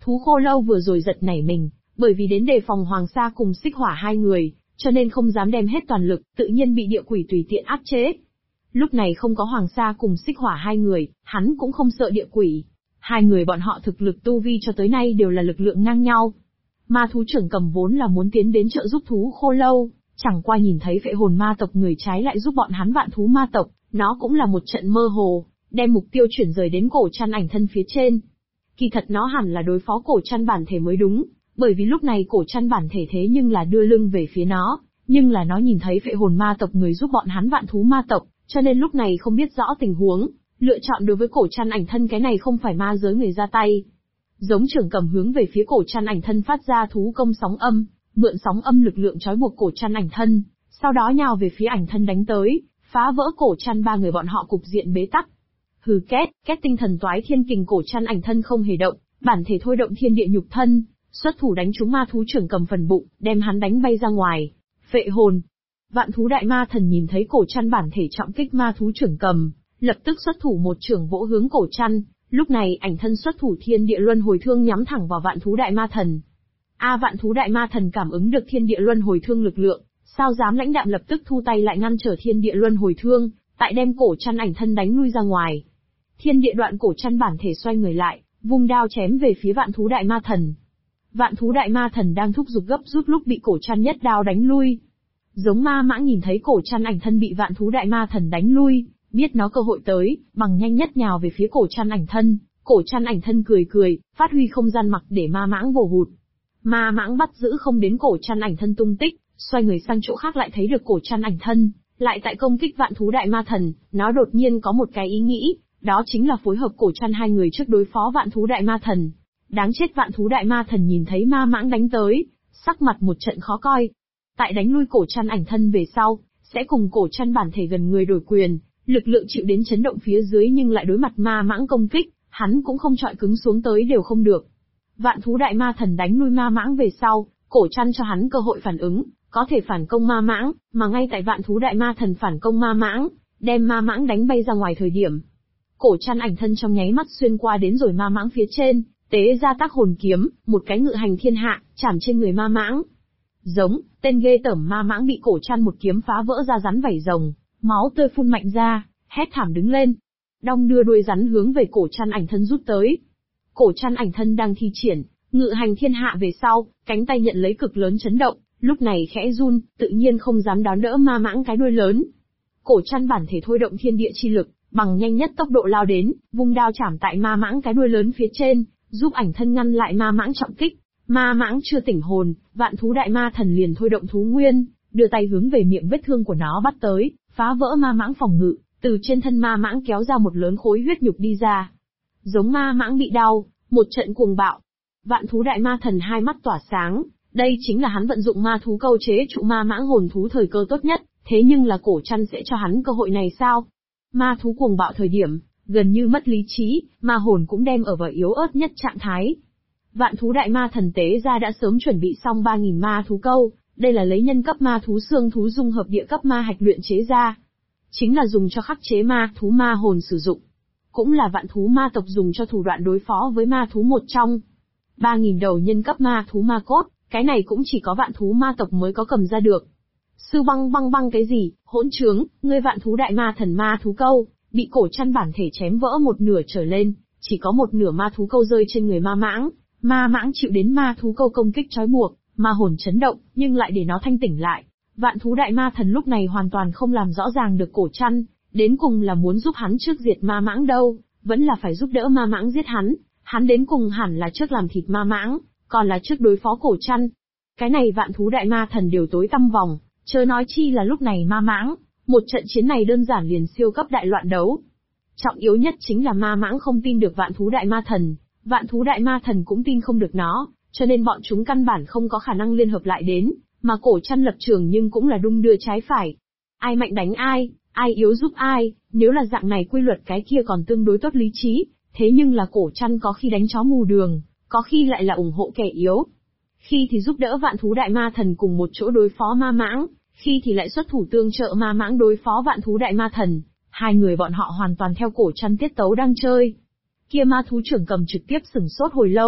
thú khô lâu vừa rồi giật nảy mình, bởi vì đến đề phòng Hoàng Sa cùng Xích Hỏa hai người, cho nên không dám đem hết toàn lực, tự nhiên bị địa quỷ tùy tiện áp chế. Lúc này không có Hoàng Sa cùng Xích Hỏa hai người, hắn cũng không sợ địa quỷ. Hai người bọn họ thực lực tu vi cho tới nay đều là lực lượng ngang nhau. Ma thú trưởng cầm vốn là muốn tiến đến trợ giúp thú khô lâu, chẳng qua nhìn thấy phệ hồn ma tộc người trái lại giúp bọn hắn vạn thú ma tộc, nó cũng là một trận mơ hồ, đem mục tiêu chuyển rời đến cổ chăn ảnh thân phía trên. Kỳ thật nó hẳn là đối phó cổ chăn bản thể mới đúng, bởi vì lúc này cổ chăn bản thể thế nhưng là đưa lưng về phía nó, nhưng là nó nhìn thấy phệ hồn ma tộc người giúp bọn hắn vạn thú ma tộc, cho nên lúc này không biết rõ tình huống, lựa chọn đối với cổ chăn ảnh thân cái này không phải ma giới người ra tay. Giống trưởng cầm hướng về phía cổ chăn ảnh thân phát ra thú công sóng âm, mượn sóng âm lực lượng trói buộc cổ chăn ảnh thân, sau đó nhào về phía ảnh thân đánh tới, phá vỡ cổ chăn ba người bọn họ cục diện bế tắc. Hừ két tinh thần toái thiên kình cổ chăn ảnh thân không hề động, bản thể thôi động thiên địa nhục thân, xuất thủ đánh trúng ma thú trưởng cầm phần bụng, đem hắn đánh bay ra ngoài. Phệ hồn. Vạn thú đại ma thần nhìn thấy cổ chăn bản thể trọng kích ma thú trưởng cầm, lập tức xuất thủ một trưởng vỗ hướng cổ chăn, lúc này ảnh thân xuất thủ thiên địa luân hồi thương nhắm thẳng vào vạn thú đại ma thần. Vạn thú đại ma thần cảm ứng được thiên địa luân hồi thương lực lượng, sao dám lãnh đạm lập tức thu tay lại ngăn trở thiên địa luân hồi thương, tại đem cổ chăn ảnh thân đánh lui ra ngoài. Thiên địa đoạn cổ chăn bản thể xoay người lại, vung đao chém về phía vạn thú đại ma thần. Vạn thú đại ma thần đang thúc giục gấp rút lúc bị cổ chăn nhất đao đánh lui. Giống ma mãng nhìn thấy cổ chăn ảnh thân bị vạn thú đại ma thần đánh lui, biết nó cơ hội tới, bằng nhanh nhất nhào về phía cổ chăn ảnh thân. Cổ chăn ảnh thân cười, phát huy không gian mặc để ma mãng vồ hụt. Ma mãng bắt giữ không đến cổ chăn ảnh thân tung tích, xoay người sang chỗ khác lại thấy được cổ chăn ảnh thân, lại tại công kích vạn thú đại ma thần, nó đột nhiên có một cái ý nghĩ, đó chính là phối hợp cổ chăn hai người trước đối phó vạn thú đại ma thần. Đáng chết, vạn thú đại ma thần nhìn thấy ma mãng đánh tới, sắc mặt một trận khó coi. Tại đánh lui cổ chăn ảnh thân về sau, sẽ cùng cổ chăn bản thể gần người đổi quyền, lực lượng chịu đến chấn động phía dưới nhưng lại đối mặt ma mãng công kích, hắn cũng không chọi cứng xuống tới đều không được. Vạn thú đại ma thần đánh lui ma mãng về sau, cổ chăn cho hắn cơ hội phản ứng, có thể phản công ma mãng, mà ngay tại vạn thú đại ma thần phản công ma mãng, đem ma mãng đánh bay ra ngoài thời điểm. Cổ chăn ảnh thân trong nháy mắt xuyên qua đến rồi ma mãng phía trên, tế ra tác hồn kiếm, một cái ngự hành thiên hạ, chạm trên người ma mãng. Giống, tên ghê tởm ma mãng bị cổ chăn một kiếm phá vỡ ra rắn vảy rồng, máu tươi phun mạnh ra, hét thảm đứng lên. Đong đưa đuôi rắn hướng về cổ chăn ảnh thân rút tới. Cổ chăn ảnh thân đang thi triển, ngự hành thiên hạ về sau, cánh tay nhận lấy cực lớn chấn động, lúc này khẽ run, tự nhiên không dám đón đỡ ma mãng cái đuôi lớn. Cổ chăn bản thể thôi động thiên địa chi lực, bằng nhanh nhất tốc độ lao đến, vung đao chảm tại ma mãng cái đuôi lớn phía trên, giúp ảnh thân ngăn lại ma mãng trọng kích. Ma mãng chưa tỉnh hồn, vạn thú đại ma thần liền thôi động thú nguyên, đưa tay hướng về miệng vết thương của nó bắt tới, phá vỡ ma mãng phòng ngự, từ trên thân ma mãng kéo ra một lớn khối huyết nhục đi ra. Giống ma mãng bị đau, một trận cuồng bạo. Vạn thú đại ma thần hai mắt tỏa sáng, đây chính là hắn vận dụng ma thú câu chế trụ ma mãng hồn thú thời cơ tốt nhất, thế nhưng là cổ chăn sẽ cho hắn cơ hội này sao? Ma thú cuồng bạo thời điểm, gần như mất lý trí, ma hồn cũng đem ở vào yếu ớt nhất trạng thái. Vạn thú đại ma thần tế ra đã sớm chuẩn bị xong 3.000 ma thú câu, đây là lấy nhân cấp ma thú xương thú dung hợp địa cấp ma hạch luyện chế ra. Chính là dùng cho khắc chế ma thú ma hồn sử dụng. Cũng là vạn thú ma tộc dùng cho thủ đoạn đối phó với ma thú một trong. 3.000 đầu nhân cấp ma thú ma cốt, cái này cũng chỉ có vạn thú ma tộc mới có cầm ra được. Sư băng cái gì, hỗn trướng, ngươi vạn thú đại ma thần ma thú câu, bị cổ chăn bản thể chém vỡ một nửa trở lên, chỉ có một nửa ma thú câu rơi trên người ma mãng. Ma mãng chịu đến ma thú câu công kích trói buộc, ma hồn chấn động, nhưng lại để nó thanh tỉnh lại. Vạn thú đại ma thần lúc này hoàn toàn không làm rõ ràng được cổ chăn, đến cùng là muốn giúp hắn trước diệt ma mãng đâu, vẫn là phải giúp đỡ ma mãng giết hắn đến cùng hẳn là trước làm thịt ma mãng, còn là trước đối phó cổ chăn. Cái này vạn thú đại ma thần đều tối tăm vòng, chớ nói chi là lúc này ma mãng, một trận chiến này đơn giản liền siêu cấp đại loạn đấu. Trọng yếu nhất chính là ma mãng không tin được vạn thú đại ma thần. Vạn thú đại ma thần cũng tin không được nó, cho nên bọn chúng căn bản không có khả năng liên hợp lại đến, mà cổ chăn lập trường nhưng cũng là đung đưa trái phải. Ai mạnh đánh ai yếu giúp ai, nếu là dạng này quy luật cái kia còn tương đối tốt lý trí, thế nhưng là cổ chăn có khi đánh chó mù đường, có khi lại là ủng hộ kẻ yếu. Khi thì giúp đỡ vạn thú đại ma thần cùng một chỗ đối phó ma mãng, khi thì lại xuất thủ tương trợ ma mãng đối phó vạn thú đại ma thần, hai người bọn họ hoàn toàn theo cổ chăn tiết tấu đang chơi. Kia ma thú trưởng cầm trực tiếp sửng sốt hồi lâu,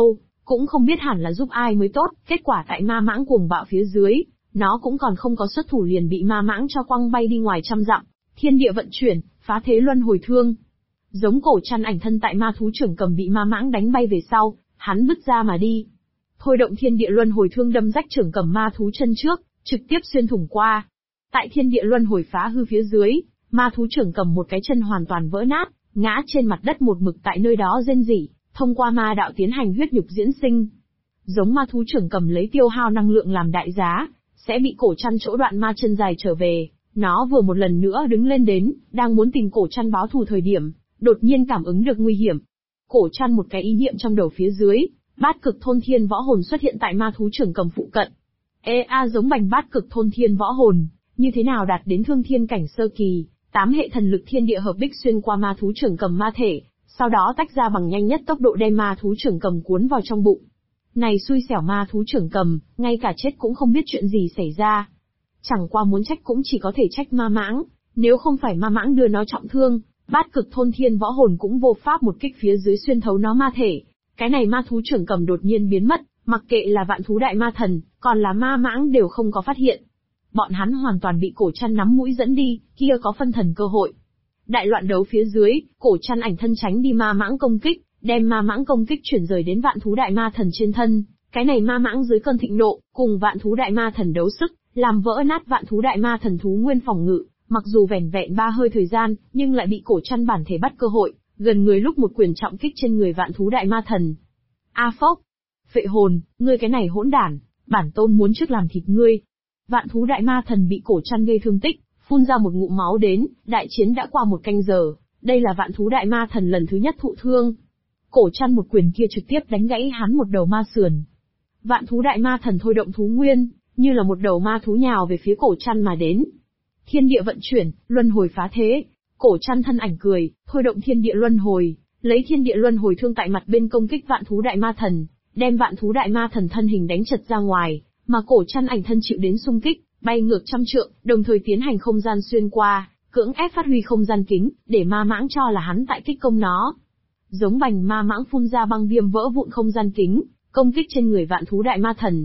cũng không biết hẳn là giúp ai mới tốt, kết quả tại ma mãng cuồng bạo phía dưới, nó cũng còn không có xuất thủ liền bị ma mãng cho quăng bay đi ngoài trăm dặm, thiên địa vận chuyển, phá thế luân hồi thương. Giống cổ chăn ảnh thân tại ma thú trưởng cầm bị ma mãng đánh bay về sau, hắn bứt ra mà đi. Thôi động thiên địa luân hồi thương đâm rách trưởng cầm ma thú chân trước, trực tiếp xuyên thủng qua. Tại thiên địa luân hồi phá hư phía dưới, ma thú trưởng cầm một cái chân hoàn toàn vỡ nát, ngã trên mặt đất một mực tại nơi đó rên rỉ, thông qua ma đạo tiến hành huyết nhục diễn sinh. Giống ma thú trưởng cầm lấy tiêu hao năng lượng làm đại giá, sẽ bị cổ chăn chỗ đoạn ma chân dài trở về. Nó vừa một lần nữa đứng lên đến, đang muốn tìm cổ chăn báo thù thời điểm, đột nhiên cảm ứng được nguy hiểm. Cổ chăn một cái ý niệm trong đầu phía dưới, bát cực thôn thiên võ hồn xuất hiện tại ma thú trưởng cầm phụ cận. Giống bành bát cực thôn thiên võ hồn, như thế nào đạt đến thương thiên cảnh sơ kỳ, 8 hệ thần lực thiên địa hợp bích xuyên qua ma thú trưởng cầm ma thể, sau đó tách ra bằng nhanh nhất tốc độ đem ma thú trưởng cầm cuốn vào trong bụng. Này xui xẻo ma thú trưởng cầm, ngay cả chết cũng không biết chuyện gì xảy ra. Chẳng qua muốn trách cũng chỉ có thể trách ma mãng, nếu không phải ma mãng đưa nó trọng thương, bát cực thôn thiên võ hồn cũng vô pháp một kích phía dưới xuyên thấu nó ma thể. Cái này ma thú trưởng cầm đột nhiên biến mất, mặc kệ là vạn thú đại ma thần, còn là ma mãng đều không có phát hiện. Bọn hắn hoàn toàn bị cổ chăn nắm mũi dẫn đi, kia có phân thần cơ hội. Đại loạn đấu phía dưới, cổ chăn ảnh thân tránh đi ma mãng công kích, đem ma mãng công kích chuyển rời đến vạn thú đại ma thần trên thân. Cái này ma mãng dưới cơn thịnh nộ, cùng vạn thú đại ma thần đấu sức, làm vỡ nát vạn thú đại ma thần thú nguyên phòng ngự. Mặc dù vẻn vẹn 3 hơi thời gian, nhưng lại bị cổ chăn bản thể bắt cơ hội, gần người lúc một quyền trọng kích trên người vạn thú đại ma thần. A phốc! Phệ hồn, ngươi cái này hỗn đản, bản tôn muốn trước làm thịt ngươi. Vạn thú đại ma thần bị cổ chăn gây thương tích, phun ra một ngụm máu đến, đại chiến đã qua 1 canh giờ, đây là vạn thú đại ma thần lần thứ nhất thụ thương. Cổ chăn một quyền kia trực tiếp đánh gãy hắn một đầu ma sườn. Vạn thú đại ma thần thôi động thú nguyên, như là một đầu ma thú nhào về phía cổ chăn mà đến. Thiên địa vận chuyển, luân hồi phá thế, cổ chăn thân ảnh cười, thôi động thiên địa luân hồi, lấy thiên địa luân hồi thương tại mặt bên công kích vạn thú đại ma thần, đem vạn thú đại ma thần thân hình đánh chật ra ngoài, mà cổ chăn ảnh thân chịu đến xung kích, bay ngược trăm trượng, đồng thời tiến hành không gian xuyên qua, cưỡng ép phát huy không gian kính, để ma mãng cho là hắn tại kích công nó. Giống bành ma mãng phun ra băng viêm vỡ vụn không gian kính, công kích trên người vạn thú đại ma thần.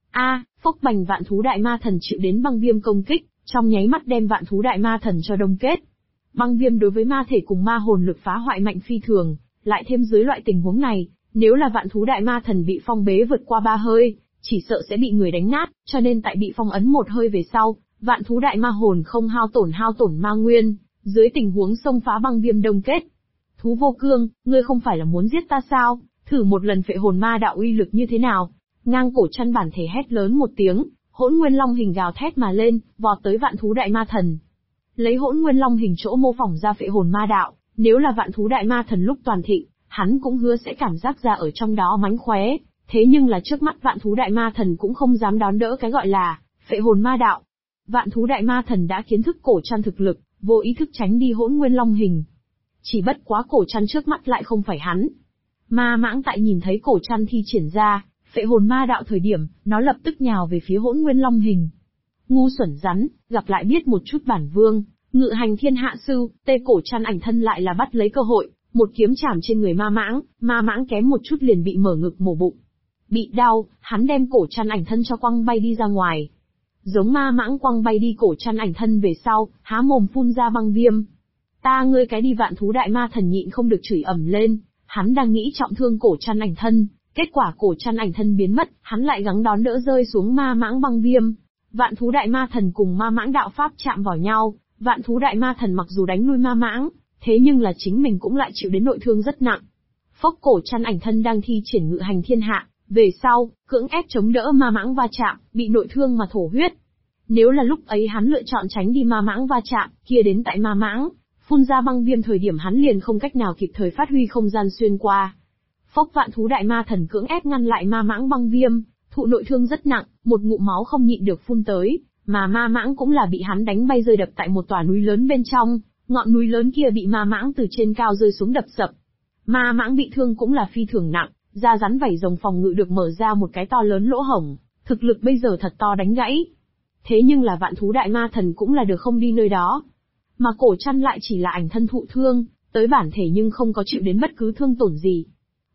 Phốc bành vạn thú đại ma thần chịu đến băng viêm công kích, trong nháy mắt đem vạn thú đại ma thần cho đông kết. Băng viêm đối với ma thể cùng ma hồn lực phá hoại mạnh phi thường, lại thêm dưới loại tình huống này, nếu là vạn thú đại ma thần bị phong bế vượt qua 3 hơi, chỉ sợ sẽ bị người đánh nát, cho nên tại bị phong ấn 1 hơi về sau, vạn thú đại ma hồn không hao tổn ma nguyên, dưới tình huống xông phá băng viêm đông kết. Thú vô cương, ngươi không phải là muốn giết ta sao, thử một lần phệ hồn ma đạo uy lực như thế nào. Ngang cổ chăn bản thể hét lớn một tiếng, hỗn nguyên long hình gào thét mà lên, vọt tới vạn thú đại ma thần. Lấy hỗn nguyên long hình chỗ mô phỏng ra phệ hồn ma đạo, nếu là vạn thú đại ma thần lúc toàn thịnh, hắn cũng hứa sẽ cảm giác ra ở trong đó mánh khóe. Thế nhưng là trước mắt vạn thú đại ma thần cũng không dám đón đỡ cái gọi là phệ hồn ma đạo. Vạn thú đại ma thần đã kiến thức cổ chăn thực lực, vô ý thức tránh đi hỗn nguyên long hình. Chỉ bất quá cổ chăn trước mắt lại không phải hắn. Ma mãng tại nhìn thấy cổ chăn thi triển ra phệ hồn ma đạo thời điểm, nó lập tức nhào về phía hỗn nguyên long hình. Ngu xuẩn rắn, gặp lại biết một chút bản vương, ngự hành thiên hạ sư, tê cổ chăn ảnh thân lại là bắt lấy cơ hội, một kiếm chảm trên người ma mãng kém một chút liền bị mở ngực mổ bụng. Bị đau, hắn đem cổ chăn ảnh thân cho quăng bay đi ra ngoài. Giống ma mãng quăng bay đi cổ chăn ảnh thân về sau, há mồm phun ra băng viêm. Ta ngươi cái đi vạn thú đại ma thần nhịn không được chửi ầm lên, hắn đang nghĩ trọng thương cổ chăn ảnh thân, kết quả cổ chăn ảnh thân biến mất, hắn lại gắng đón đỡ rơi xuống ma mãng băng viêm. Vạn thú đại ma thần cùng ma mãng đạo pháp chạm vào nhau, vạn thú đại ma thần mặc dù đánh lui ma mãng, thế nhưng là chính mình cũng lại chịu đến nội thương rất nặng. Phốc cổ chăn ảnh thân đang thi triển ngự hành thiên hạ, về sau, cưỡng ép chống đỡ ma mãng va chạm, bị nội thương mà thổ huyết. Nếu là lúc ấy hắn lựa chọn tránh đi ma mãng va chạm, kia đến tại ma mãng phun ra băng viêm thời điểm hắn liền không cách nào kịp thời phát huy không gian xuyên qua. Phốc vạn thú đại ma thần cưỡng ép ngăn lại ma mãng băng viêm, thụ nội thương rất nặng, một ngụm máu không nhịn được phun tới, mà ma mãng cũng là bị hắn đánh bay rơi đập tại một tòa núi lớn bên trong, ngọn núi lớn kia bị ma mãng từ trên cao rơi xuống đập sập. Ma mãng bị thương cũng là phi thường nặng, da rắn vảy rồng phòng ngự được mở ra một cái to lớn lỗ hổng, thực lực bây giờ thật to đánh gãy. Thế nhưng là vạn thú đại ma thần cũng là được không đi nơi đó. Mà cổ chăn lại chỉ là ảnh thân thụ thương, tới bản thể nhưng không có chịu đến bất cứ thương tổn gì.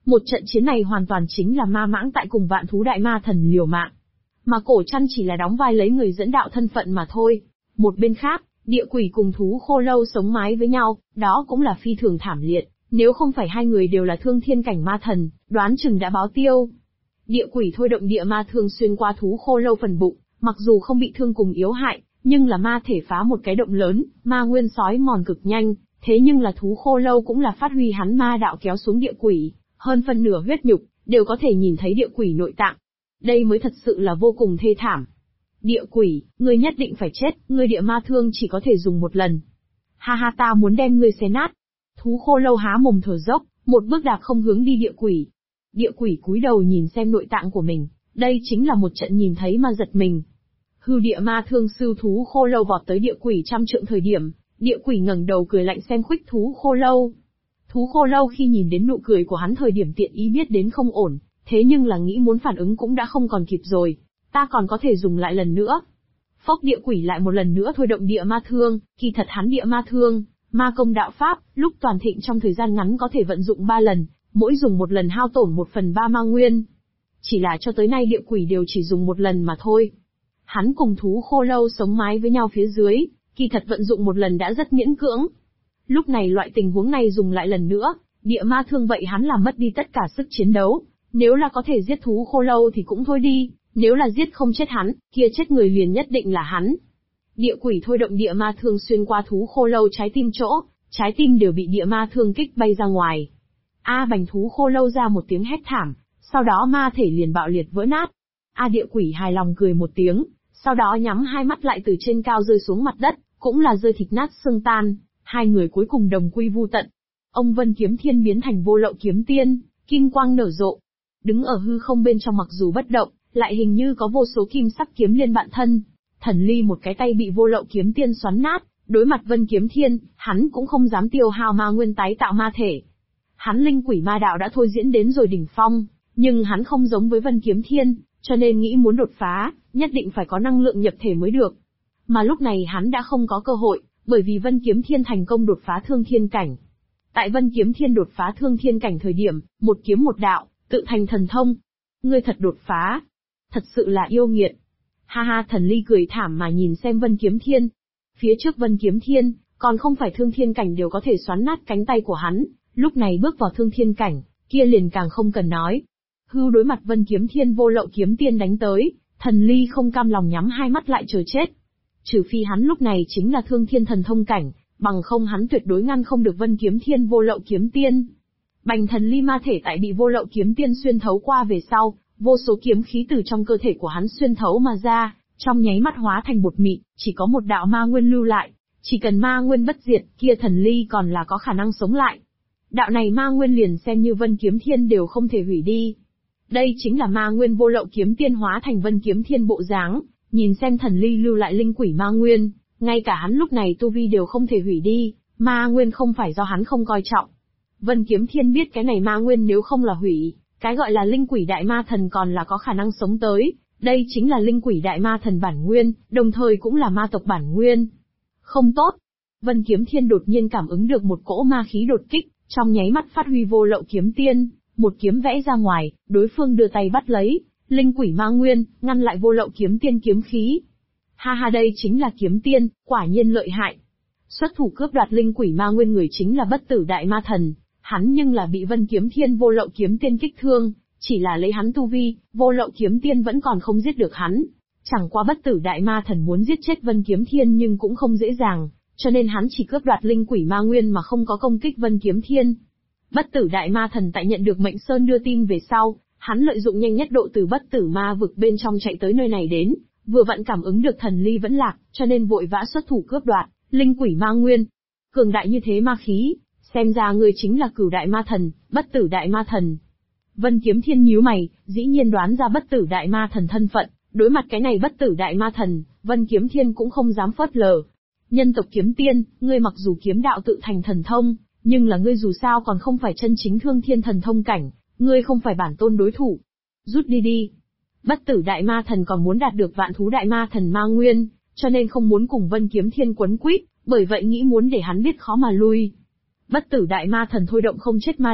Một trận chiến này hoàn toàn chính là Ma Mãng tại cùng Vạn Thú Đại Ma Thần liều mạng. Mà Cổ Trăn chỉ là đóng vai lấy người dẫn đạo thân phận mà thôi. Một bên khác, Địa Quỷ cùng Thú Khô Lâu sống mái với nhau, đó cũng là phi thường thảm liệt. Nếu không phải hai người đều là thương thiên cảnh ma thần, đoán chừng đã báo tiêu. Địa Quỷ thôi động địa ma thương xuyên qua Thú Khô Lâu phần bụng, mặc dù không bị thương cùng yếu hại, nhưng là ma thể phá một cái động lớn, ma nguyên sói mòn cực nhanh, thế nhưng là Thú Khô Lâu cũng là phát huy hắn ma đạo kéo xuống Địa Quỷ, hơn phân nửa huyết nhục, đều có thể nhìn thấy Địa Quỷ nội tạng. Đây mới thật sự là vô cùng thê thảm. Địa Quỷ, ngươi nhất định phải chết, ngươi địa ma thương chỉ có thể dùng một lần. Ha ha, ta muốn đem ngươi xé nát. Thú Khô Lâu há mồm thở dốc, một bước đạp không hướng đi Địa Quỷ. Địa Quỷ cúi đầu nhìn xem nội tạng của mình, đây chính là một trận nhìn thấy mà giật mình. Hư địa ma thương sư Thú Khô Lâu vọt tới Địa Quỷ trăm trượng thời điểm, Địa Quỷ ngẩng đầu cười lạnh xem Khuếch Thú Khô Lâu. Thú Khô Lâu khi nhìn đến nụ cười của hắn thời điểm tiện ý biết đến không ổn, thế nhưng là nghĩ muốn phản ứng cũng đã không còn kịp rồi, ta còn có thể dùng lại lần nữa. Phốc, Địa Quỷ lại một lần nữa thôi động địa ma thương, kỳ thật hắn địa ma thương, ma công đạo pháp, lúc toàn thịnh trong thời gian ngắn có thể vận dụng 3 lần, mỗi dùng một lần hao tổn 1/3 ma nguyên. Chỉ là cho tới nay Địa Quỷ đều chỉ dùng một lần mà thôi. Hắn cùng Thú Khô Lâu sống mái với nhau phía dưới, kỳ thật vận dụng một lần đã rất miễn cưỡng. Lúc này loại tình huống này dùng lại lần nữa, địa ma thương vậy hắn làm mất đi tất cả sức chiến đấu. Nếu là có thể giết Thú Khô Lâu thì cũng thôi đi, nếu là giết không chết hắn, kia chết người liền nhất định là hắn. Địa Quỷ thôi động địa ma thương xuyên qua Thú Khô Lâu trái tim chỗ, trái tim đều bị địa ma thương kích bay ra ngoài. Bành, Thú Khô Lâu ra một tiếng hét thảm, sau đó ma thể liền bạo liệt vỡ nát. Địa Quỷ hài lòng cười một tiếng, sau đó nhắm hai mắt lại từ trên cao rơi xuống mặt đất, cũng là rơi thịt nát xương tan, hai người cuối cùng đồng quy vu tận. Ông Vân Kiếm Thiên biến thành Vô Lậu Kiếm Tiên, kim quang nở rộ. Đứng ở hư không bên trong mặc dù bất động, lại hình như có vô số kim sắc kiếm liên bạn thân. Thần Ly một cái tay bị Vô Lậu Kiếm Tiên xoắn nát, đối mặt Vân Kiếm Thiên, hắn cũng không dám tiêu hao ma nguyên tái tạo ma thể. Hắn linh quỷ ma đạo đã thôi diễn đến rồi đỉnh phong, nhưng hắn không giống với Vân Kiếm Thiên, cho nên nghĩ muốn đột phá, nhất định phải có năng lượng nhập thể mới được. Mà lúc này hắn đã không có cơ hội, bởi vì Vân Kiếm Thiên thành công đột phá thương thiên cảnh. Tại Vân Kiếm Thiên đột phá thương thiên cảnh thời điểm, một kiếm một đạo, tự thành thần thông. Ngươi thật đột phá. Thật sự là yêu nghiệt. Ha ha, Thần Ly cười thảm mà nhìn xem Vân Kiếm Thiên. Phía trước Vân Kiếm Thiên, còn không phải thương thiên cảnh đều có thể xoắn nát cánh tay của hắn, lúc này bước vào thương thiên cảnh, kia liền càng không cần nói. Hưu đối mặt Vân Kiếm Thiên Vô Lậu Kiếm Tiên đánh tới, Thần Ly không cam lòng nhắm hai mắt lại chờ chết. Trừ phi hắn lúc này chính là thương thiên thần thông cảnh, bằng không hắn tuyệt đối ngăn không được Vân Kiếm Thiên Vô Lậu Kiếm Tiên. Bành, Thần Ly ma thể tại bị Vô Lậu Kiếm Tiên xuyên thấu qua về sau, vô số kiếm khí từ trong cơ thể của hắn xuyên thấu mà ra, trong nháy mắt hóa thành bột mịn, chỉ có một đạo ma nguyên lưu lại, chỉ cần ma nguyên bất diệt, kia Thần Ly còn là có khả năng sống lại. Đạo này ma nguyên liền xem như Vân Kiếm Thiên đều không thể hủy đi. Đây chính là ma nguyên Vô Lậu Kiếm Tiên hóa thành Vân Kiếm Thiên bộ dáng, nhìn xem Thần Ly lưu lại linh quỷ ma nguyên, ngay cả hắn lúc này tu vi đều không thể hủy đi, ma nguyên không phải do hắn không coi trọng. Vân Kiếm Thiên biết cái này ma nguyên nếu không là hủy, cái gọi là linh quỷ đại ma thần còn là có khả năng sống tới, đây chính là linh quỷ đại ma thần bản nguyên, đồng thời cũng là ma tộc bản nguyên. Không tốt. Vân Kiếm Thiên đột nhiên cảm ứng được một cỗ ma khí đột kích, trong nháy mắt phát huy Vô Lậu Kiếm Tiên, một kiếm vẽ ra ngoài, đối phương đưa tay bắt lấy, linh quỷ ma nguyên, ngăn lại Vô Lậu Kiếm Tiên kiếm khí. Ha ha, đây chính là kiếm tiên, quả nhiên lợi hại. Xuất thủ cướp đoạt linh quỷ ma nguyên người chính là Bất Tử Đại Ma Thần, hắn nhưng là bị Vân Kiếm Thiên Vô Lậu Kiếm Tiên kích thương, chỉ là lấy hắn tu vi, Vô Lậu Kiếm Tiên vẫn còn không giết được hắn. Chẳng qua Bất Tử Đại Ma Thần muốn giết chết Vân Kiếm Thiên nhưng cũng không dễ dàng, cho nên hắn chỉ cướp đoạt linh quỷ ma nguyên mà không có công kích Vân Kiếm Thiên. Bất Tử Đại Ma Thần tại nhận được Mệnh Sơn đưa tin về sau, hắn lợi dụng nhanh nhất độ từ Bất Tử Ma vực bên trong chạy tới nơi này đến, vừa vặn cảm ứng được Thần Ly vẫn lạc, cho nên vội vã xuất thủ cướp đoạt linh quỷ ma nguyên. Cường đại như thế ma khí, xem ra người chính là Cửu Đại Ma Thần, Bất Tử Đại Ma Thần. Vân Kiếm Thiên nhíu mày, dĩ nhiên đoán ra Bất Tử Đại Ma Thần thân phận, đối mặt cái này Bất Tử Đại Ma Thần, Vân Kiếm Thiên cũng không dám phớt lờ. Nhân tộc kiếm tiên, ngươi mặc dù kiếm đạo tự thành thần thông, nhưng là ngươi dù sao còn không phải chân chính thương thiên thần thông cảnh, ngươi không phải bản tôn đối thủ. Rút đi đi. Bất Tử Đại Ma Thần còn muốn đạt được Vạn Thú Đại Ma Thần ma nguyên, cho nên không muốn cùng Vân Kiếm Thiên quấn quýt, bởi vậy nghĩ muốn để hắn biết khó mà lui. Bất Tử Đại Ma Thần thôi động không chết ma đạo,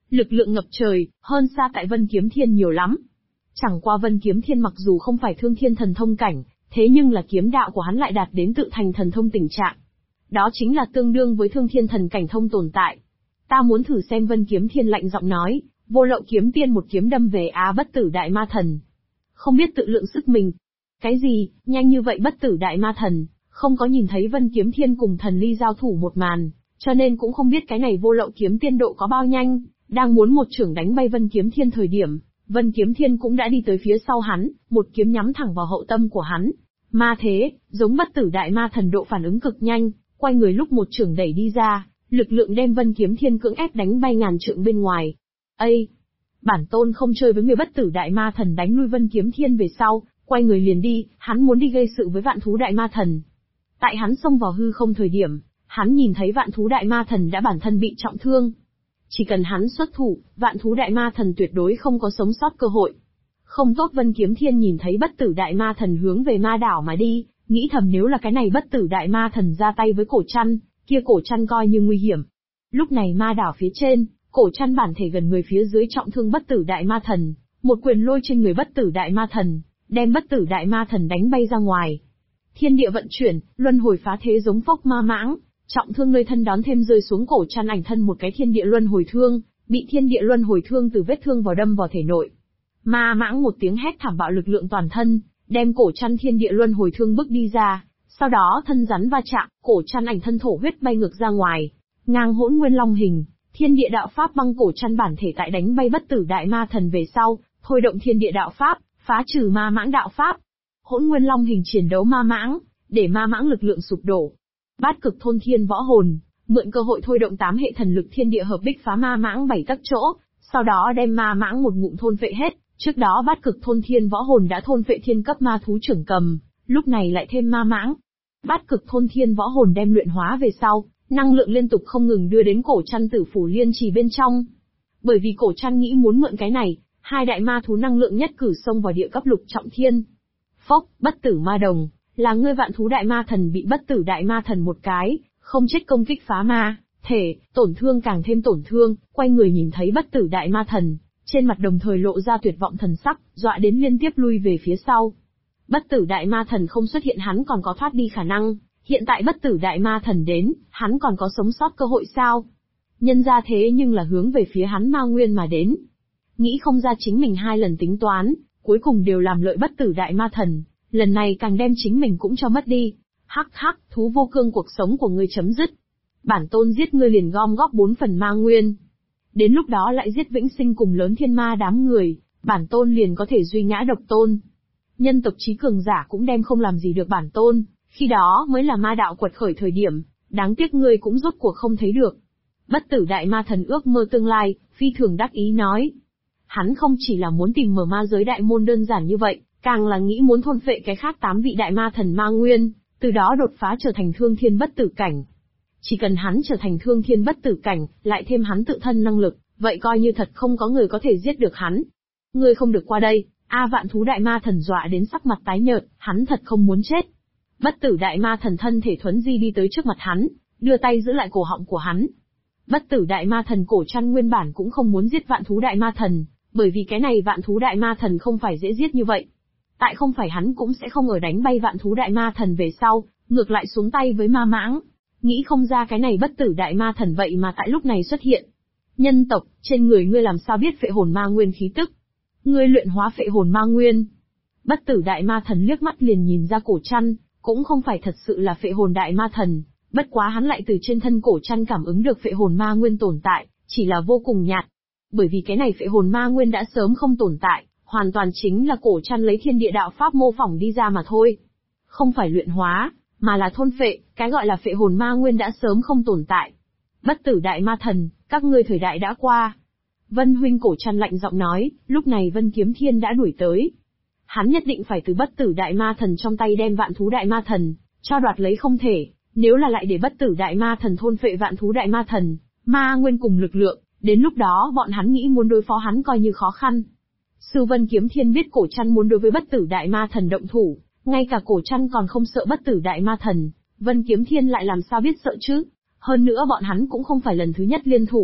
Lực lượng ngập trời, hơn xa tại Vân Kiếm Thiên nhiều lắm. Chẳng qua Vân Kiếm Thiên mặc dù không phải thương thiên thần thông cảnh, thế nhưng là kiếm đạo của hắn lại đạt đến tự thành thần thông tình trạng. Đó chính là tương đương với thương thiên thần cảnh thông tồn tại. Ta muốn thử xem. Vân Kiếm Thiên lạnh giọng nói, Vô Lậu Kiếm Tiên một kiếm đâm về Bất Tử Đại Ma Thần. Không biết tự lượng sức mình. Cái gì, nhanh như vậy Bất Tử Đại Ma Thần, không có nhìn thấy Vân Kiếm Thiên cùng Thần Ly giao thủ một màn, cho nên cũng không biết cái này Vô Lậu Kiếm Tiên độ có bao nhanh, đang muốn một chưởng đánh bay Vân Kiếm Thiên thời điểm, Vân Kiếm Thiên cũng đã đi tới phía sau hắn, một kiếm nhắm thẳng vào hậu tâm của hắn. Ma thế, giống Bất Tử Đại Ma Thần độ phản ứng cực nhanh, quay người lúc một chưởng đẩy đi ra, lực lượng đem Vân Kiếm Thiên cưỡng ép đánh bay ngàn trượng bên ngoài. Ây! Bản tôn không chơi với người Bất Tử Đại Ma Thần đánh lui Vân Kiếm Thiên về sau, quay người liền đi, hắn muốn đi gây sự với Vạn Thú Đại Ma Thần. Tại hắn xông vào hư không thời điểm, hắn nhìn thấy Vạn Thú Đại Ma Thần đã bản thân bị trọng thương. Chỉ cần hắn xuất thủ, Vạn Thú Đại Ma Thần tuyệt đối không có sống sót cơ hội. Không tốt. Vân Kiếm Thiên nhìn thấy Bất Tử Đại Ma Thần hướng về ma đảo mà đi, nghĩ thầm nếu là cái này Bất Tử Đại Ma Thần ra tay với Cổ Trăn, kia Cổ Trăn coi như nguy hiểm. Lúc này ma đảo phía trên, Cổ Trăn bản thể gần người phía dưới trọng thương Bất Tử Đại Ma Thần, một quyền lôi trên người Bất Tử Đại Ma Thần, đem Bất Tử Đại Ma Thần đánh bay ra ngoài. Thiên địa vận chuyển, luân hồi phá thế giống phốc ma mãng, trọng thương nơi thân đón thêm rơi xuống Cổ Trăn ảnh thân một cái thiên địa luân hồi thương, bị thiên địa luân hồi thương từ vết thương vào đâm vào thể nội. Ma mãng một tiếng hét thảm bạo lực lượng toàn thân, đem Cổ Trăn thiên địa luân hồi thương bước đi ra, sau đó thân rắn va chạm, Cổ Trăn ảnh thân thổ huyết bay ngược ra ngoài, ngang Hỗn Nguyên Long hình, thiên địa đạo pháp băng Cổ Trăn bản thể tại đánh bay Bất Tử Đại Ma Thần về sau, thôi động thiên địa đạo pháp, phá trừ ma mãng đạo pháp. Hỗn Nguyên Long hình chiến đấu ma mãng, để ma mãng lực lượng sụp đổ. Bát Cực Thôn Thiên Võ Hồn, mượn cơ hội thôi động 8 hệ thần lực thiên địa hợp bích phá ma mãng 7 tấc chỗ, sau đó đem ma mãng một ngụm thôn phệ hết. Trước đó Bát Cực Thôn Thiên Võ Hồn đã thôn phệ thiên cấp ma thú trưởng cầm, lúc này lại thêm ma mãng. Bát Cực Thôn Thiên Võ Hồn đem luyện hóa về sau, năng lượng liên tục không ngừng đưa đến Cổ Trăn Tử Phủ Liên Trì bên trong. Bởi vì Cổ Trăn nghĩ muốn mượn cái này, hai đại ma thú năng lượng nhất cử xông vào địa cấp lục trọng thiên. Phốc, Bất Tử Ma Đồng, là ngươi Vạn Thú Đại Ma Thần bị Bất Tử Đại Ma Thần một cái, không chết công kích phá ma, thể, tổn thương càng thêm tổn thương, quay người nhìn thấy Bất Tử Đại Ma Thần, trên mặt đồng thời lộ ra tuyệt vọng thần sắc, dọa đến liên tiếp lui về phía sau. Bất Tử Đại Ma Thần không xuất hiện hắn còn có thoát đi khả năng, hiện tại Bất Tử Đại Ma Thần đến, hắn còn có sống sót cơ hội sao? Nhân ra thế nhưng là hướng về phía hắn ma nguyên mà đến. Nghĩ không ra chính mình 2 lần tính toán, cuối cùng đều làm lợi Bất Tử Đại Ma Thần, lần này càng đem chính mình cũng cho mất đi. Hắc hắc, thú vô cương cuộc sống của ngươi chấm dứt. Bản tôn giết ngươi liền gom góp 4 phần ma nguyên. Đến lúc đó lại giết Vĩnh Sinh cùng lớn thiên ma đám người, bản tôn liền có thể duy ngã độc tôn. Nhân tộc trí cường giả cũng đem không làm gì được bản tôn, khi đó mới là ma đạo quật khởi thời điểm, đáng tiếc ngươi cũng rốt cuộc không thấy được. Bất Tử Đại Ma Thần ước mơ tương lai, phi thường đắc ý nói. Hắn không chỉ là muốn tìm mở ma giới đại môn đơn giản như vậy, càng là nghĩ muốn thôn phệ cái khác 8 vị đại ma thần ma nguyên, từ đó đột phá trở thành thương thiên bất tử cảnh. Chỉ cần hắn trở thành thương thiên bất tử cảnh, lại thêm hắn tự thân năng lực, vậy coi như thật không có người có thể giết được hắn. Ngươi không được qua đây. Vạn Thú Đại Ma Thần dọa đến sắc mặt tái nhợt, hắn thật không muốn chết. Bất Tử Đại Ma Thần thân thể thuấn di đi tới trước mặt hắn, đưa tay giữ lại cổ họng của hắn. Bất Tử Đại Ma Thần Cổ Trăn nguyên bản cũng không muốn giết Vạn Thú Đại Ma Thần, bởi vì cái này Vạn Thú Đại Ma Thần không phải dễ giết như vậy. Tại không phải hắn cũng sẽ không ở đánh bay Vạn Thú Đại Ma Thần về sau, ngược lại xuống tay với ma mãng. Nghĩ không ra cái này Bất Tử Đại Ma Thần vậy mà tại lúc này xuất hiện. Nhân tộc, trên người ngươi làm sao biết phệ hồn ma nguyên khí tức? Ngươi luyện hóa phệ hồn ma nguyên. Bất Tử Đại Ma Thần liếc mắt liền nhìn ra Cổ Trăn, cũng không phải thật sự là phệ hồn đại ma thần, bất quá hắn lại từ trên thân Cổ Trăn cảm ứng được phệ hồn ma nguyên tồn tại, chỉ là vô cùng nhạt. Bởi vì cái này phệ hồn ma nguyên đã sớm không tồn tại, hoàn toàn chính là Cổ Trăn lấy thiên địa đạo pháp mô phỏng đi ra mà thôi. Không phải luyện hóa, mà là thôn phệ, cái gọi là phệ hồn ma nguyên đã sớm không tồn tại. Bất Tử Đại Ma Thần, các ngươi thời đại đã qua. Vân huynh, Cổ Trăn lạnh giọng nói, lúc này Vân Kiếm Thiên đã đuổi tới. Hắn nhất định phải từ Bất Tử Đại Ma Thần trong tay đem Vạn Thú Đại Ma Thần cho đoạt lấy không thể, nếu là lại để Bất Tử Đại Ma Thần thôn phệ Vạn Thú Đại Ma Thần, ma nguyên cùng lực lượng, đến lúc đó bọn hắn nghĩ muốn đối phó hắn coi như khó khăn. Sư Vân Kiếm Thiên biết Cổ Trăn muốn đối với Bất Tử Đại Ma Thần động thủ, ngay cả Cổ Trăn còn không sợ Bất Tử Đại Ma Thần, Vân Kiếm Thiên lại làm sao biết sợ chứ? Hơn nữa bọn hắn cũng không phải lần thứ nhất liên thủ,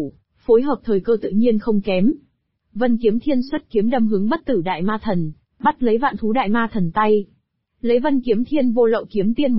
phối hợp thời cơ tự nhiên không kém. Vân Kiếm Thiên xuất kiếm đâm hướng Bất Tử Đại Ma Thần, bắt lấy Vạn Thú Đại Ma Thần tay. Lấy Vân Kiếm Thiên vô lậu kiếm tiên